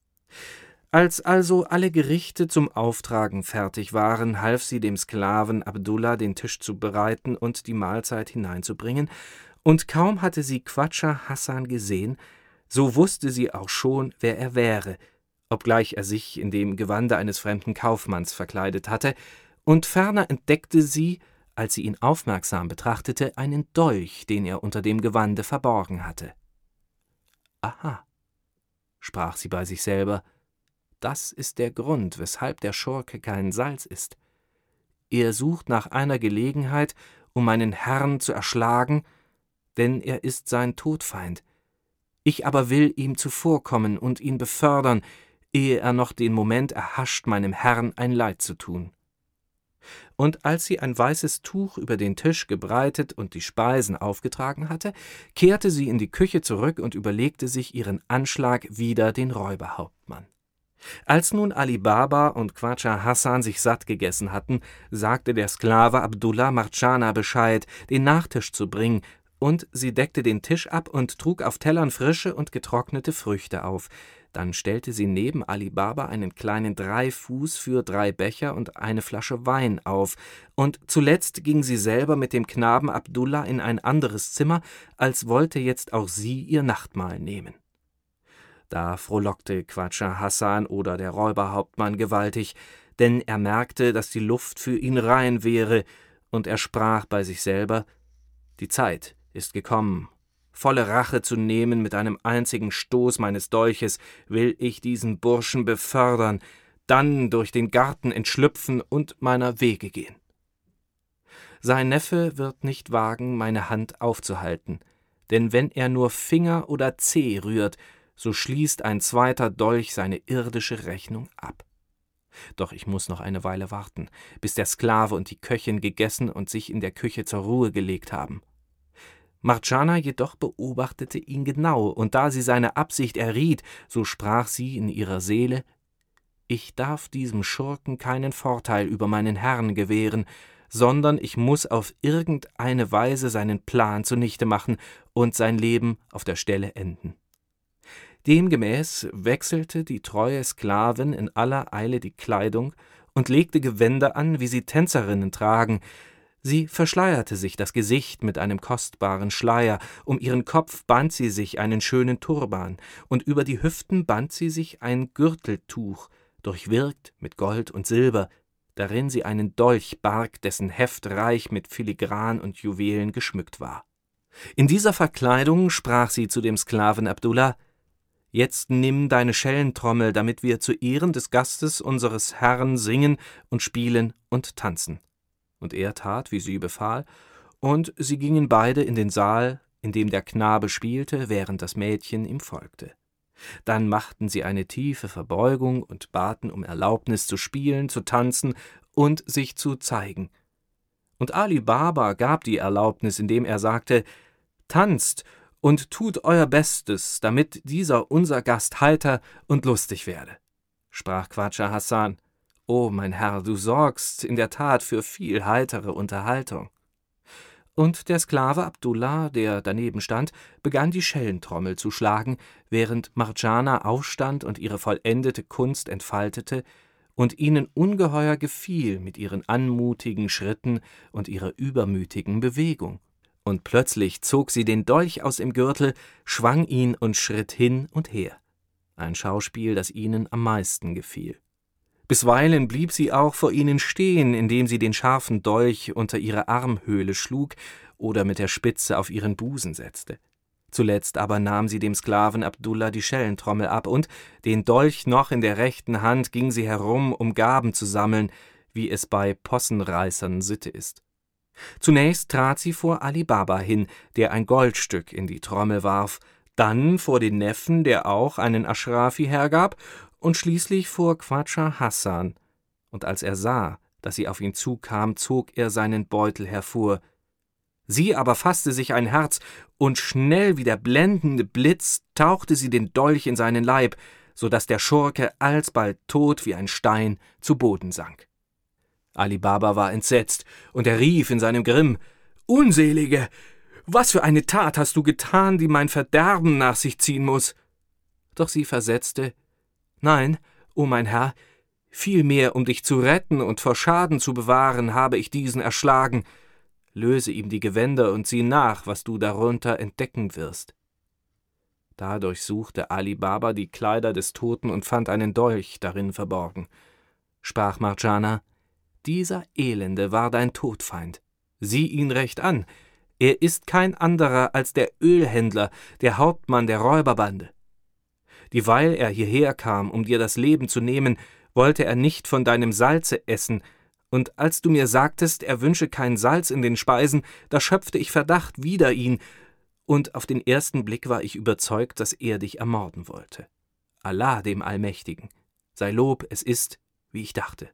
Als also alle Gerichte zum Auftragen fertig waren, half sie dem Sklaven Abdullah, den Tisch zu bereiten und die Mahlzeit hineinzubringen, und kaum hatte sie Qadscha Hassan gesehen, so wusste sie auch schon, wer er wäre, obgleich er sich in dem Gewande eines fremden Kaufmanns verkleidet hatte, und ferner entdeckte sie, als sie ihn aufmerksam betrachtete, einen Dolch, den er unter dem Gewande verborgen hatte. »Aha«, sprach sie bei sich selber, »das ist der Grund, weshalb der Schurke kein Salz isst. Er sucht nach einer Gelegenheit, um meinen Herrn zu erschlagen, denn er ist sein Todfeind, Ich aber will ihm zuvorkommen und ihn befördern, ehe er noch den Moment erhascht, meinem Herrn ein Leid zu tun.« Und als sie ein weißes Tuch über den Tisch gebreitet und die Speisen aufgetragen hatte, kehrte sie in die Küche zurück und überlegte sich ihren Anschlag wider den Räuberhauptmann. Als nun Ali Baba und Khwaja Hassan sich satt gegessen hatten, sagte der Sklave Abdullah Mardschana Bescheid, den Nachtisch zu bringen, und sie deckte den Tisch ab und trug auf Tellern frische und getrocknete Früchte auf. Dann stellte sie neben Ali Baba einen kleinen 3 Fuß für 3 Becher und eine Flasche Wein auf, und zuletzt ging sie selber mit dem Knaben Abdullah in ein anderes Zimmer, als wollte jetzt auch sie ihr Nachtmahl nehmen. Da frohlockte Khwaja Hassan oder der Räuberhauptmann gewaltig, denn er merkte, dass die Luft für ihn rein wäre, und er sprach bei sich selber: »Die Zeit ist gekommen. Volle Rache zu nehmen, mit einem einzigen Stoß meines Dolches will ich diesen Burschen befördern, dann durch den Garten entschlüpfen und meiner Wege gehen. Sein Neffe wird nicht wagen, meine Hand aufzuhalten, denn wenn er nur Finger oder Zeh rührt, so schließt ein zweiter Dolch seine irdische Rechnung ab. Doch ich muß noch eine Weile warten, bis der Sklave und die Köchin gegessen und sich in der Küche zur Ruhe gelegt haben.« Mardschana jedoch beobachtete ihn genau, und da sie seine Absicht erriet, so sprach sie in ihrer Seele: »Ich darf diesem Schurken keinen Vorteil über meinen Herrn gewähren, sondern ich muß auf irgendeine Weise seinen Plan zunichte machen und sein Leben auf der Stelle enden.« Demgemäß wechselte die treue Sklavin in aller Eile die Kleidung und legte Gewänder an, wie sie Tänzerinnen tragen. Sie verschleierte sich das Gesicht mit einem kostbaren Schleier, um ihren Kopf band sie sich einen schönen Turban, und über die Hüften band sie sich ein Gürteltuch, durchwirkt mit Gold und Silber, darin sie einen Dolch barg, dessen Heft reich mit Filigran und Juwelen geschmückt war. In dieser Verkleidung sprach sie zu dem Sklaven Abdullah: »Jetzt nimm deine Schellentrommel, damit wir zu Ehren des Gastes unseres Herrn singen und spielen und tanzen.« Und er tat, wie sie befahl, und sie gingen beide in den Saal, in dem der Knabe spielte, während das Mädchen ihm folgte. Dann machten sie eine tiefe Verbeugung und baten um Erlaubnis zu spielen, zu tanzen und sich zu zeigen. Und Ali Baba gab die Erlaubnis, indem er sagte: »Tanzt und tut euer Bestes, damit dieser unser Gast heiter und lustig werde.« Sprach Khwaja Hassan: »O mein Herr, du sorgst in der Tat für viel heitere Unterhaltung.« Und der Sklave Abdullah, der daneben stand, begann die Schellentrommel zu schlagen, während Mardschana aufstand und ihre vollendete Kunst entfaltete und ihnen ungeheuer gefiel mit ihren anmutigen Schritten und ihrer übermütigen Bewegung. Und plötzlich zog sie den Dolch aus dem Gürtel, schwang ihn und schritt hin und her. Ein Schauspiel, das ihnen am meisten gefiel. Bisweilen blieb sie auch vor ihnen stehen, indem sie den scharfen Dolch unter ihre Armhöhle schlug oder mit der Spitze auf ihren Busen setzte. Zuletzt aber nahm sie dem Sklaven Abdullah die Schellentrommel ab, und, den Dolch noch in der rechten Hand, ging sie herum, um Gaben zu sammeln, wie es bei Possenreißern Sitte ist. Zunächst trat sie vor Ali Baba hin, der ein Goldstück in die Trommel warf, dann vor den Neffen, der auch einen Aschrafi hergab, und schließlich vor Khwaja Hassan. Und als er sah, dass sie auf ihn zukam, zog er seinen Beutel hervor. Sie aber fasste sich ein Herz, und schnell wie der blendende Blitz tauchte sie den Dolch in seinen Leib, so daß der Schurke alsbald tot wie ein Stein zu Boden sank. Ali Baba war entsetzt, und er rief in seinem Grimm: »Unselige! Was für eine Tat hast du getan, die mein Verderben nach sich ziehen muß?« Doch sie versetzte: »Nein, o mein Herr, vielmehr um dich zu retten und vor Schaden zu bewahren, habe ich diesen erschlagen. Löse ihm die Gewänder und sieh nach, was du darunter entdecken wirst.« Da durchsuchte Ali Baba die Kleider des Toten und fand einen Dolch darin verborgen. Sprach Mardschana: »Dieser Elende war dein Todfeind. Sieh ihn recht an. Er ist kein anderer als der Ölhändler, der Hauptmann der Räuberbande. Dieweil er hierher kam, um dir das Leben zu nehmen, wollte er nicht von deinem Salze essen, und als du mir sagtest, er wünsche kein Salz in den Speisen, da schöpfte ich Verdacht wider ihn, und auf den ersten Blick war ich überzeugt, dass er dich ermorden wollte. Allah, dem Allmächtigen, sei Lob, es ist, wie ich dachte.«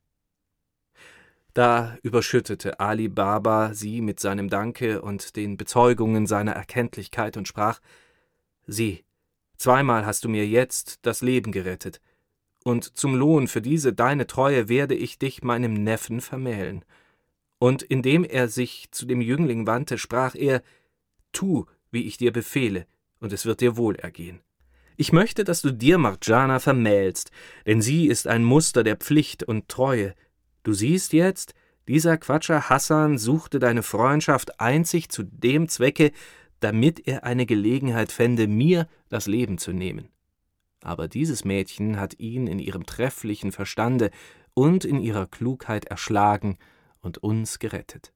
Da überschüttete Ali Baba sie mit seinem Danke und den Bezeugungen seiner Erkenntlichkeit und sprach: »Sieh, zweimal hast du mir jetzt das Leben gerettet, und zum Lohn für diese deine Treue werde ich dich meinem Neffen vermählen.« Und indem er sich zu dem Jüngling wandte, sprach er: »Tu, wie ich dir befehle, und es wird dir wohl ergehen. Ich möchte, dass du dir Marjana vermählst, denn sie ist ein Muster der Pflicht und Treue. Du siehst jetzt, dieser Quatscher Hassan suchte deine Freundschaft einzig zu dem Zwecke, damit er eine Gelegenheit fände, mir das Leben zu nehmen. Aber dieses Mädchen hat ihn in ihrem trefflichen Verstande und in ihrer Klugheit erschlagen und uns gerettet.«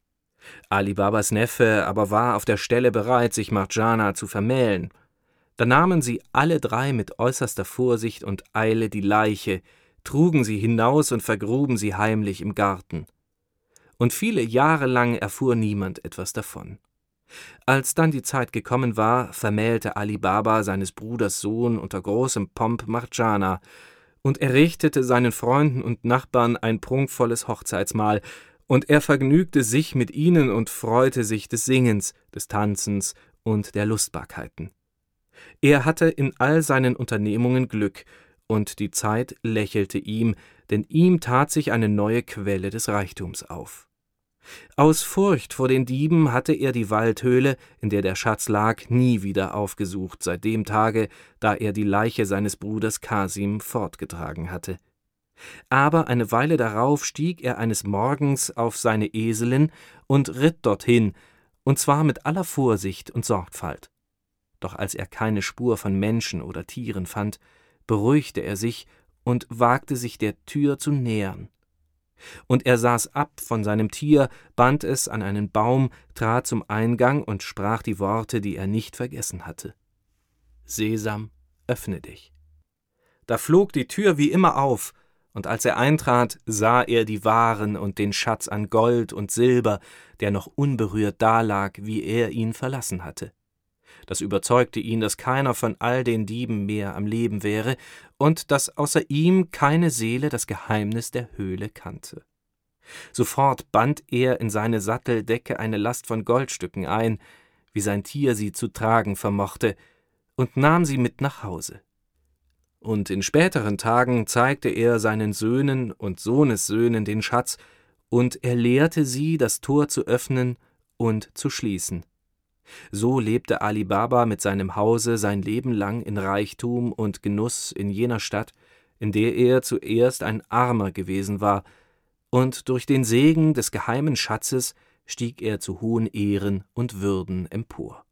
Ali Babas Neffe aber war auf der Stelle bereit, sich Marjana zu vermählen. Da nahmen sie alle drei mit äußerster Vorsicht und Eile die Leiche, trugen sie hinaus und vergruben sie heimlich im Garten. Und viele Jahre lang erfuhr niemand etwas davon. Als dann die Zeit gekommen war, vermählte Ali Baba seines Bruders Sohn unter großem Pomp Marjana, und er richtete seinen Freunden und Nachbarn ein prunkvolles Hochzeitsmahl, und er vergnügte sich mit ihnen und freute sich des Singens, des Tanzens und der Lustbarkeiten. Er hatte in all seinen Unternehmungen Glück, und die Zeit lächelte ihm, denn ihm tat sich eine neue Quelle des Reichtums auf. Aus Furcht vor den Dieben hatte er die Waldhöhle, in der der Schatz lag, nie wieder aufgesucht, seit dem Tage, da er die Leiche seines Bruders Kasim fortgetragen hatte. Aber eine Weile darauf stieg er eines Morgens auf seine Eselin und ritt dorthin, und zwar mit aller Vorsicht und Sorgfalt. Doch als er keine Spur von Menschen oder Tieren fand, beruhigte er sich und wagte sich der Tür zu nähern. Und er saß ab von seinem Tier, band es an einen Baum, trat zum Eingang und sprach die Worte, die er nicht vergessen hatte: »Sesam, öffne dich.« Da flog die Tür wie immer auf, und als er eintrat, sah er die Waren und den Schatz an Gold und Silber, der noch unberührt dalag, wie er ihn verlassen hatte. Das überzeugte ihn, dass keiner von all den Dieben mehr am Leben wäre und dass außer ihm keine Seele das Geheimnis der Höhle kannte. Sofort band er in seine Satteldecke eine Last von Goldstücken ein, wie sein Tier sie zu tragen vermochte, und nahm sie mit nach Hause. Und in späteren Tagen zeigte er seinen Söhnen und Sohnessöhnen den Schatz, und er lehrte sie, das Tor zu öffnen und zu schließen. So lebte Ali Baba mit seinem Hause sein Leben lang in Reichtum und Genuss in jener Stadt, in der er zuerst ein Armer gewesen war, und durch den Segen des geheimen Schatzes stieg er zu hohen Ehren und Würden empor.